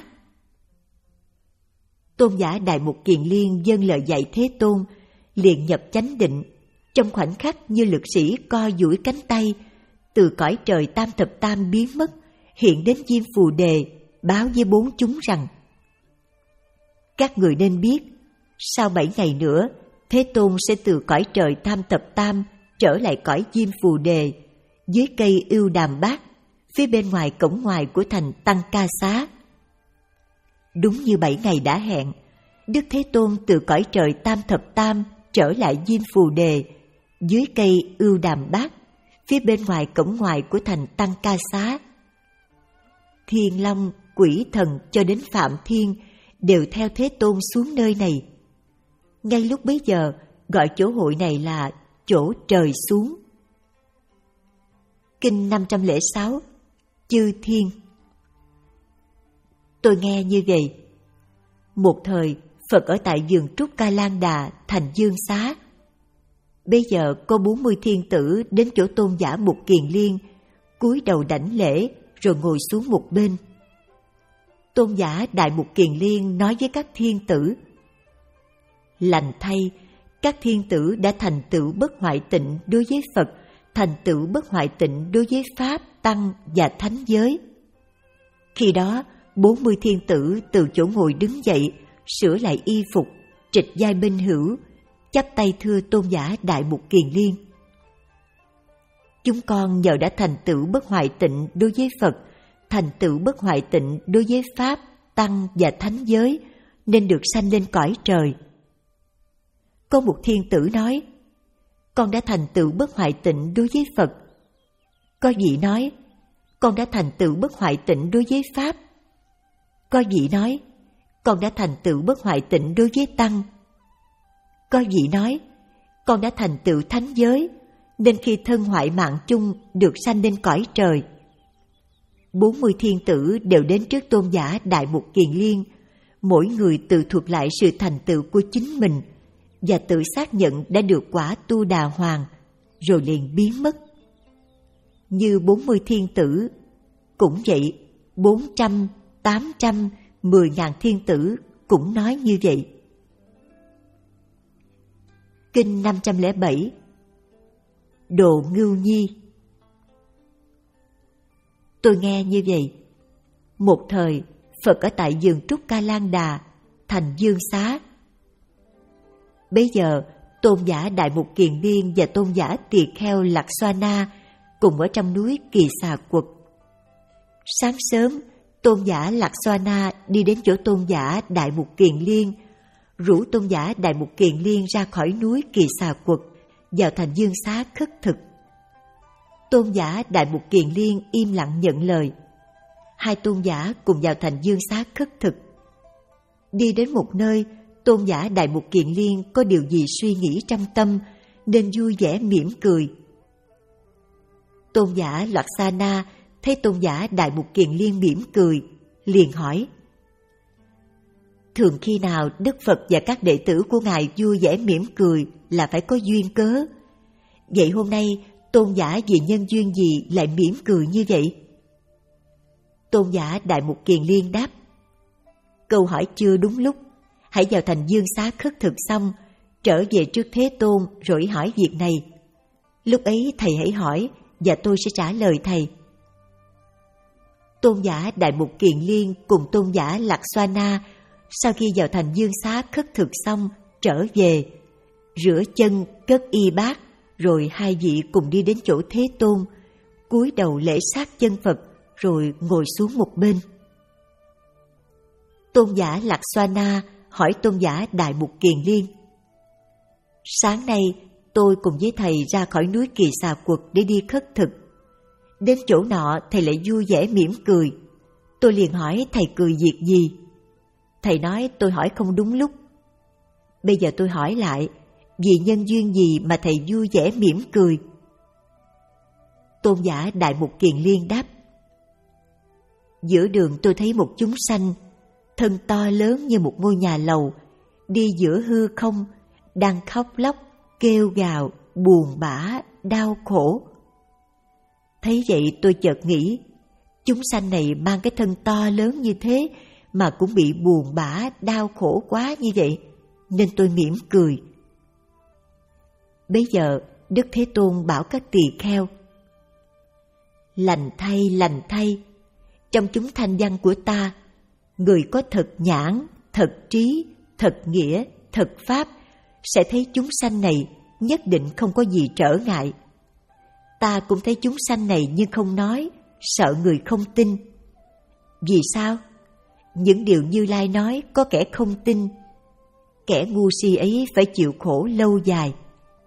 Tôn giả Đại Mục Kiền Liên dâng lời dạy Thế Tôn, liền nhập chánh định, trong khoảnh khắc như lực sĩ co duỗi cánh tay, từ cõi trời tam thập tam biến mất, hiện đến Diêm Phù Đề, báo với bốn chúng rằng: Các người nên biết, sau bảy ngày nữa, Thế Tôn sẽ từ cõi trời tam thập tam trở lại cõi Diêm Phù Đề, dưới cây ưu đàm bát, phía bên ngoài cổng ngoài của thành Tăng Ca Xá. Đúng như bảy ngày đã hẹn, Đức Thế Tôn từ cõi trời tam thập tam trở lại Diêm Phù Đề, dưới cây ưu đàm bát, phía bên ngoài cổng ngoài của thành Tăng Ca Xá. Thiên Long, quỷ thần cho đến Phạm Thiên đều theo Thế Tôn xuống nơi này. Ngay lúc bấy giờ, gọi chỗ hội này là chỗ trời xuống. Kinh năm trăm lẻ sáu, Chư Thiên. Tôi nghe như vậy. Một thời, Phật ở tại vườn trúc Ca Lan Đà, thành Dương Xá. Bây giờ có bốn mươi thiên tử đến chỗ tôn giả Mục Kiền Liên, cúi đầu đảnh lễ rồi ngồi xuống một bên. Tôn giả Đại Mục Kiền Liên nói với các thiên tử: Lành thay, các thiên tử đã thành tựu bất hoại tịnh đối với Phật, thành tựu bất hoại tịnh đối với Pháp, Tăng và Thánh giới. Khi đó, bốn mươi thiên tử từ chỗ ngồi đứng dậy, sửa lại y phục, trịch vai bên hữu, chắp tay thưa tôn giả Đại Mục Kiền Liên: Chúng con nhờ đã thành tựu bất hoại tịnh đối với Phật, thành tựu bất hoại tịnh đối với Pháp, Tăng và Thánh giới, nên được sanh lên cõi trời. có một thiên tử nói, con đã thành tựu bất hoại tịnh đối với Phật. Có vị nói, con đã thành tựu bất hoại tịnh đối với Pháp. Có vị nói, con đã thành tựu bất hoại tịnh đối với Tăng. Có vị nói, con đã thành tựu thánh giới, nên khi thân hoại mạng chung được sanh lên cõi trời. Bốn mươi thiên tử đều đến trước tôn giả Đại Mục Kiền Liên, mỗi người tự thuật lại sự thành tựu của chính mình và tự xác nhận đã được quả Tu Đà Hoàng, rồi liền biến mất. Như bốn mươi thiên tử, cũng vậy, bốn trăm, tám trăm, mười ngàn thiên tử cũng nói như vậy. Kinh năm trăm lẻ bảy Đồ Ngưu Nhi. Tôi nghe như vậy. Một thời, Phật ở tại vườn Trúc Ca Lan Đà, thành Dương Xá. Bấy giờ, tôn giả Đại Mục Kiền Liên và tôn giả Tỳ Kheo Lạc Xoa Na cùng ở trong núi Kỳ Xà Quật. Sáng sớm, tôn giả Lạc Xoa Na đi đến chỗ tôn giả Đại Mục Kiền Liên, rủ tôn giả Đại Mục Kiền Liên ra khỏi núi Kỳ Xà Quật, vào thành Dương Xá khất thực. Tôn giả Đại Mục Kiền Liên im lặng nhận lời. Hai tôn giả cùng vào thành Dương Xá khất thực. Đi đến một nơi, tôn giả Đại Mục Kiền Liên có điều gì suy nghĩ trong tâm, nên vui vẻ mỉm cười. Tôn giả Lạc Sa Na thấy tôn giả Đại Mục Kiền Liên mỉm cười, liền hỏi: thường khi nào Đức Phật và các đệ tử của Ngài vui vẻ mỉm cười là phải có duyên cớ. Vậy hôm nay tôn giả vì nhân duyên gì lại mỉm cười như vậy? Tôn giả Đại Mục Kiền Liên đáp: câu hỏi chưa đúng lúc, hãy vào thành Dương Xá khất thực xong, trở về trước Thế Tôn rồi hỏi việc này. Lúc ấy thầy hãy hỏi và tôi sẽ trả lời thầy. Tôn giả Đại Mục Kiền Liên cùng tôn giả Lạc Xoa Na sau khi vào thành Dương Xá khất thực xong trở về, rửa chân cất y bát, rồi hai vị cùng đi đến chỗ Thế Tôn, cúi đầu lễ sát chân Phật rồi ngồi xuống một bên. Tôn giả Lạc Xoa Na hỏi tôn giả Đại Mục Kiền Liên: sáng nay tôi cùng với thầy ra khỏi núi Kỳ Xà Quật để đi khất thực. Đến chỗ nọ thầy lại vui vẻ mỉm cười. Tôi liền hỏi thầy cười việc gì? Thầy nói tôi hỏi không đúng lúc. Bây giờ tôi hỏi lại, vì nhân duyên gì mà thầy vui vẻ mỉm cười? Tôn giả Đại Mục Kiền Liên đáp: giữa đường tôi thấy một chúng sanh, thân to lớn như một ngôi nhà lầu, đi giữa hư không, đang khóc lóc, kêu gào, buồn bã, đau khổ. Thấy vậy tôi chợt nghĩ, chúng sanh này mang cái thân to lớn như thế mà cũng bị buồn bã, đau khổ quá như vậy, nên tôi mỉm cười. Bấy giờ Đức Thế Tôn bảo các tỳ kheo: lành thay, lành thay, trong chúng thanh văn của ta, người có thật nhãn, thật trí, thật nghĩa, thật pháp sẽ thấy chúng sanh này nhất định không có gì trở ngại. Ta cũng thấy chúng sanh này nhưng không nói, sợ người không tin. Vì sao? Những điều Như Lai nói có kẻ không tin, kẻ ngu si ấy phải chịu khổ lâu dài.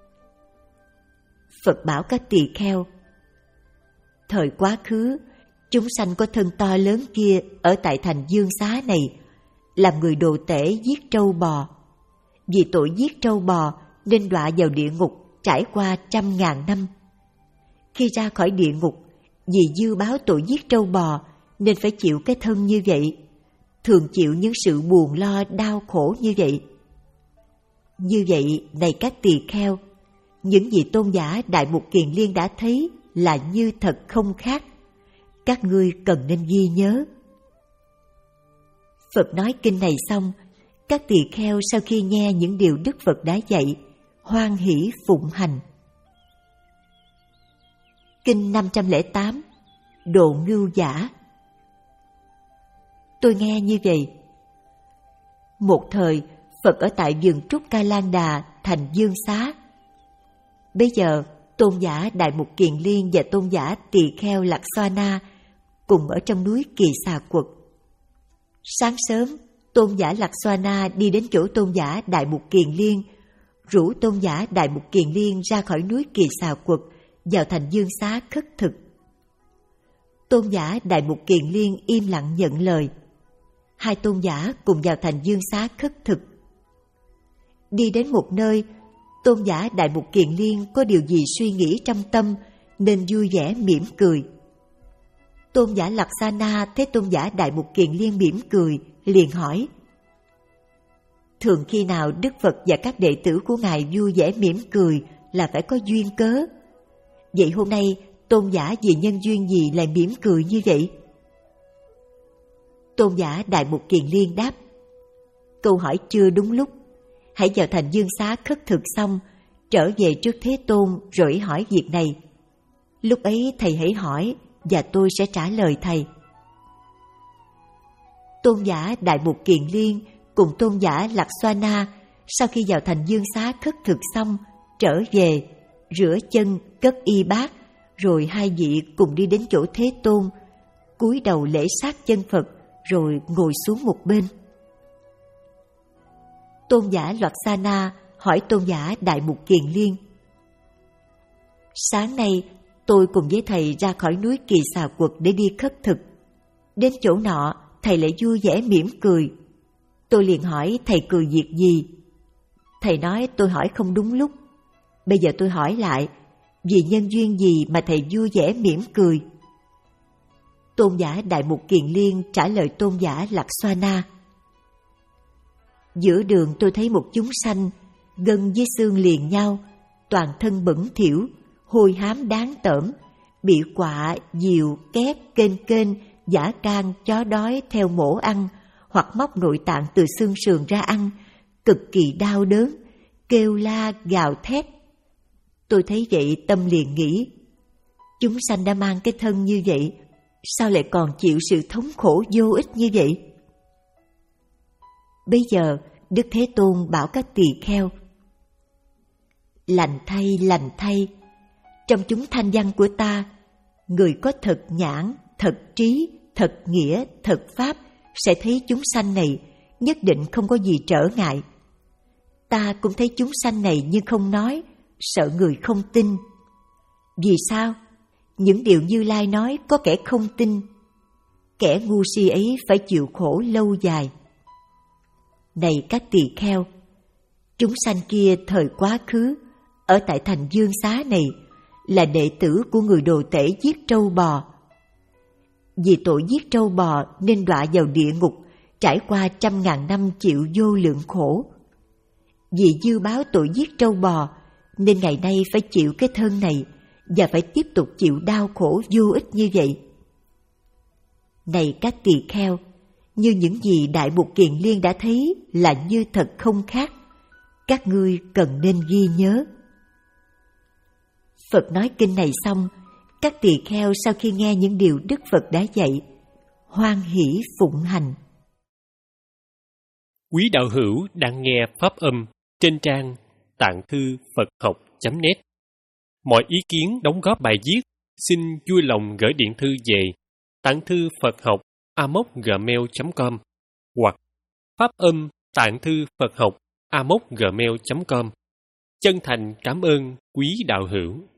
Phật bảo các tỳ kheo: thời quá khứ, chúng sanh có thân to lớn kia ở tại thành Dương Xá này, làm người đồ tể giết trâu bò. Vì tội giết trâu bò nên đọa vào địa ngục trải qua trăm ngàn năm. Khi ra khỏi địa ngục, vì dư báo tội giết trâu bò nên phải chịu cái thân như vậy, thường chịu những sự buồn lo đau khổ như vậy. Như vậy, này các tỳ kheo, những gì tôn giả Đại Mục Kiền Liên đã thấy là như thật không khác. Các ngươi cần nên ghi nhớ. Phật nói kinh này xong, các tỳ kheo sau khi nghe những điều Đức Phật đã dạy, hoan hỷ phụng hành. Kinh năm trăm lẻ tám Đồ Ngưu Giả. Tôi nghe như vậy. Một thời, Phật ở tại vườn Trúc Ca Lan Đà, thành Dương Xá. Bây giờ, tôn giả Đại Mục Kiền Liên và tôn giả Tỳ Kheo Lạc Xoa Na cùng ở trong núi Kỳ Xà Quật. Sáng sớm, tôn giả Lạc Xoa Na đi đến chỗ tôn giả Đại Mục Kiền Liên, rủ tôn giả Đại Mục Kiền Liên ra khỏi núi Kỳ Xà Quật vào thành Dương Xá khất thực. Tôn giả Đại Mục Kiền Liên im lặng nhận lời. Hai tôn giả cùng vào thành Dương Xá khất thực. Đi đến một nơi, tôn giả Đại Mục Kiền Liên có điều gì suy nghĩ trong tâm nên vui vẻ mỉm cười. Tôn giả Lakshana thấy tôn giả Đại Mục Kiền Liên mỉm cười, liền hỏi: thường khi nào Đức Phật và các đệ tử của Ngài vui vẻ mỉm cười là phải có duyên cớ. Vậy hôm nay tôn giả vì nhân duyên gì lại mỉm cười như vậy? Tôn giả Đại Mục Kiền Liên đáp: câu hỏi chưa đúng lúc. Hãy vào thành Dương Xá khất thực xong, trở về trước Thế Tôn rồi hỏi việc này. Lúc ấy thầy hãy hỏi và tôi sẽ trả lời thầy. Tôn giả Đại Mục Kiền Liên cùng tôn giả Lakshana sau khi vào thành Dương Xá khất thực xong, trở về, rửa chân, cất y bát, rồi hai vị cùng đi đến chỗ Thế Tôn, cúi đầu lễ sát chân Phật, rồi ngồi xuống một bên. Tôn giả Lakshana hỏi tôn giả Đại Mục Kiền Liên: sáng nay tôi cùng với thầy ra khỏi núi Kỳ Xà Quật để đi khất thực. Đến chỗ nọ, thầy lại vui vẻ mỉm cười. Tôi liền hỏi thầy cười việc gì? Thầy nói tôi hỏi không đúng lúc. Bây giờ tôi hỏi lại, vì nhân duyên gì mà thầy vui vẻ mỉm cười? Tôn giả Đại Mục Kiền Liên trả lời tôn giả Lakshana: giữa đường tôi thấy một chúng sanh, gân với xương liền nhau, toàn thân bẩn thỉu, hôi hám đáng tởm, bị quạ, diều, kép, kênh kênh, dã can, chó đói theo mổ ăn, hoặc móc nội tạng từ xương sườn ra ăn, cực kỳ đau đớn, kêu la gào thét. Tôi thấy vậy tâm liền nghĩ, chúng sanh đã mang cái thân như vậy, sao lại còn chịu sự thống khổ vô ích như vậy? Bây giờ Đức Thế Tôn bảo các tỳ kheo: lành thay, lành thay, trong chúng thanh văn của ta, người có thật nhãn, thật trí, thật nghĩa, thật pháp sẽ thấy chúng sanh này nhất định không có gì trở ngại. Ta cũng thấy chúng sanh này nhưng không nói, sợ người không tin. Vì sao? Những điều Như Lai nói có kẻ không tin. Kẻ ngu si ấy phải chịu khổ lâu dài. Này các tỳ kheo, chúng sanh kia thời quá khứ, ở tại thành Dương Xá này, là đệ tử của người đồ tể giết trâu bò. Vì tội giết trâu bò nên đọa vào địa ngục, trải qua trăm ngàn năm chịu vô lượng khổ. Vì dư báo tội giết trâu bò nên ngày nay phải chịu cái thân này và phải tiếp tục chịu đau khổ vô ích như vậy. Này các tỳ kheo, như những gì Đại Mục Kiền Liên đã thấy là như thật không khác, các ngươi cần nên ghi nhớ. Phật nói kinh này xong, các tỳ kheo sau khi nghe những điều Đức Phật đã dạy, hoan hỷ phụng hành. Quý đạo hữu đang nghe pháp âm trên trang tạng thư Phật học chấm net. Mọi ý kiến đóng góp bài viết xin vui lòng gửi điện thư về tạng thư Phật học a mốc gmail chấm com hoặc pháp âm tạng thư Phật học a mốc gmail chấm com. Chân thành cảm ơn quý đạo hữu.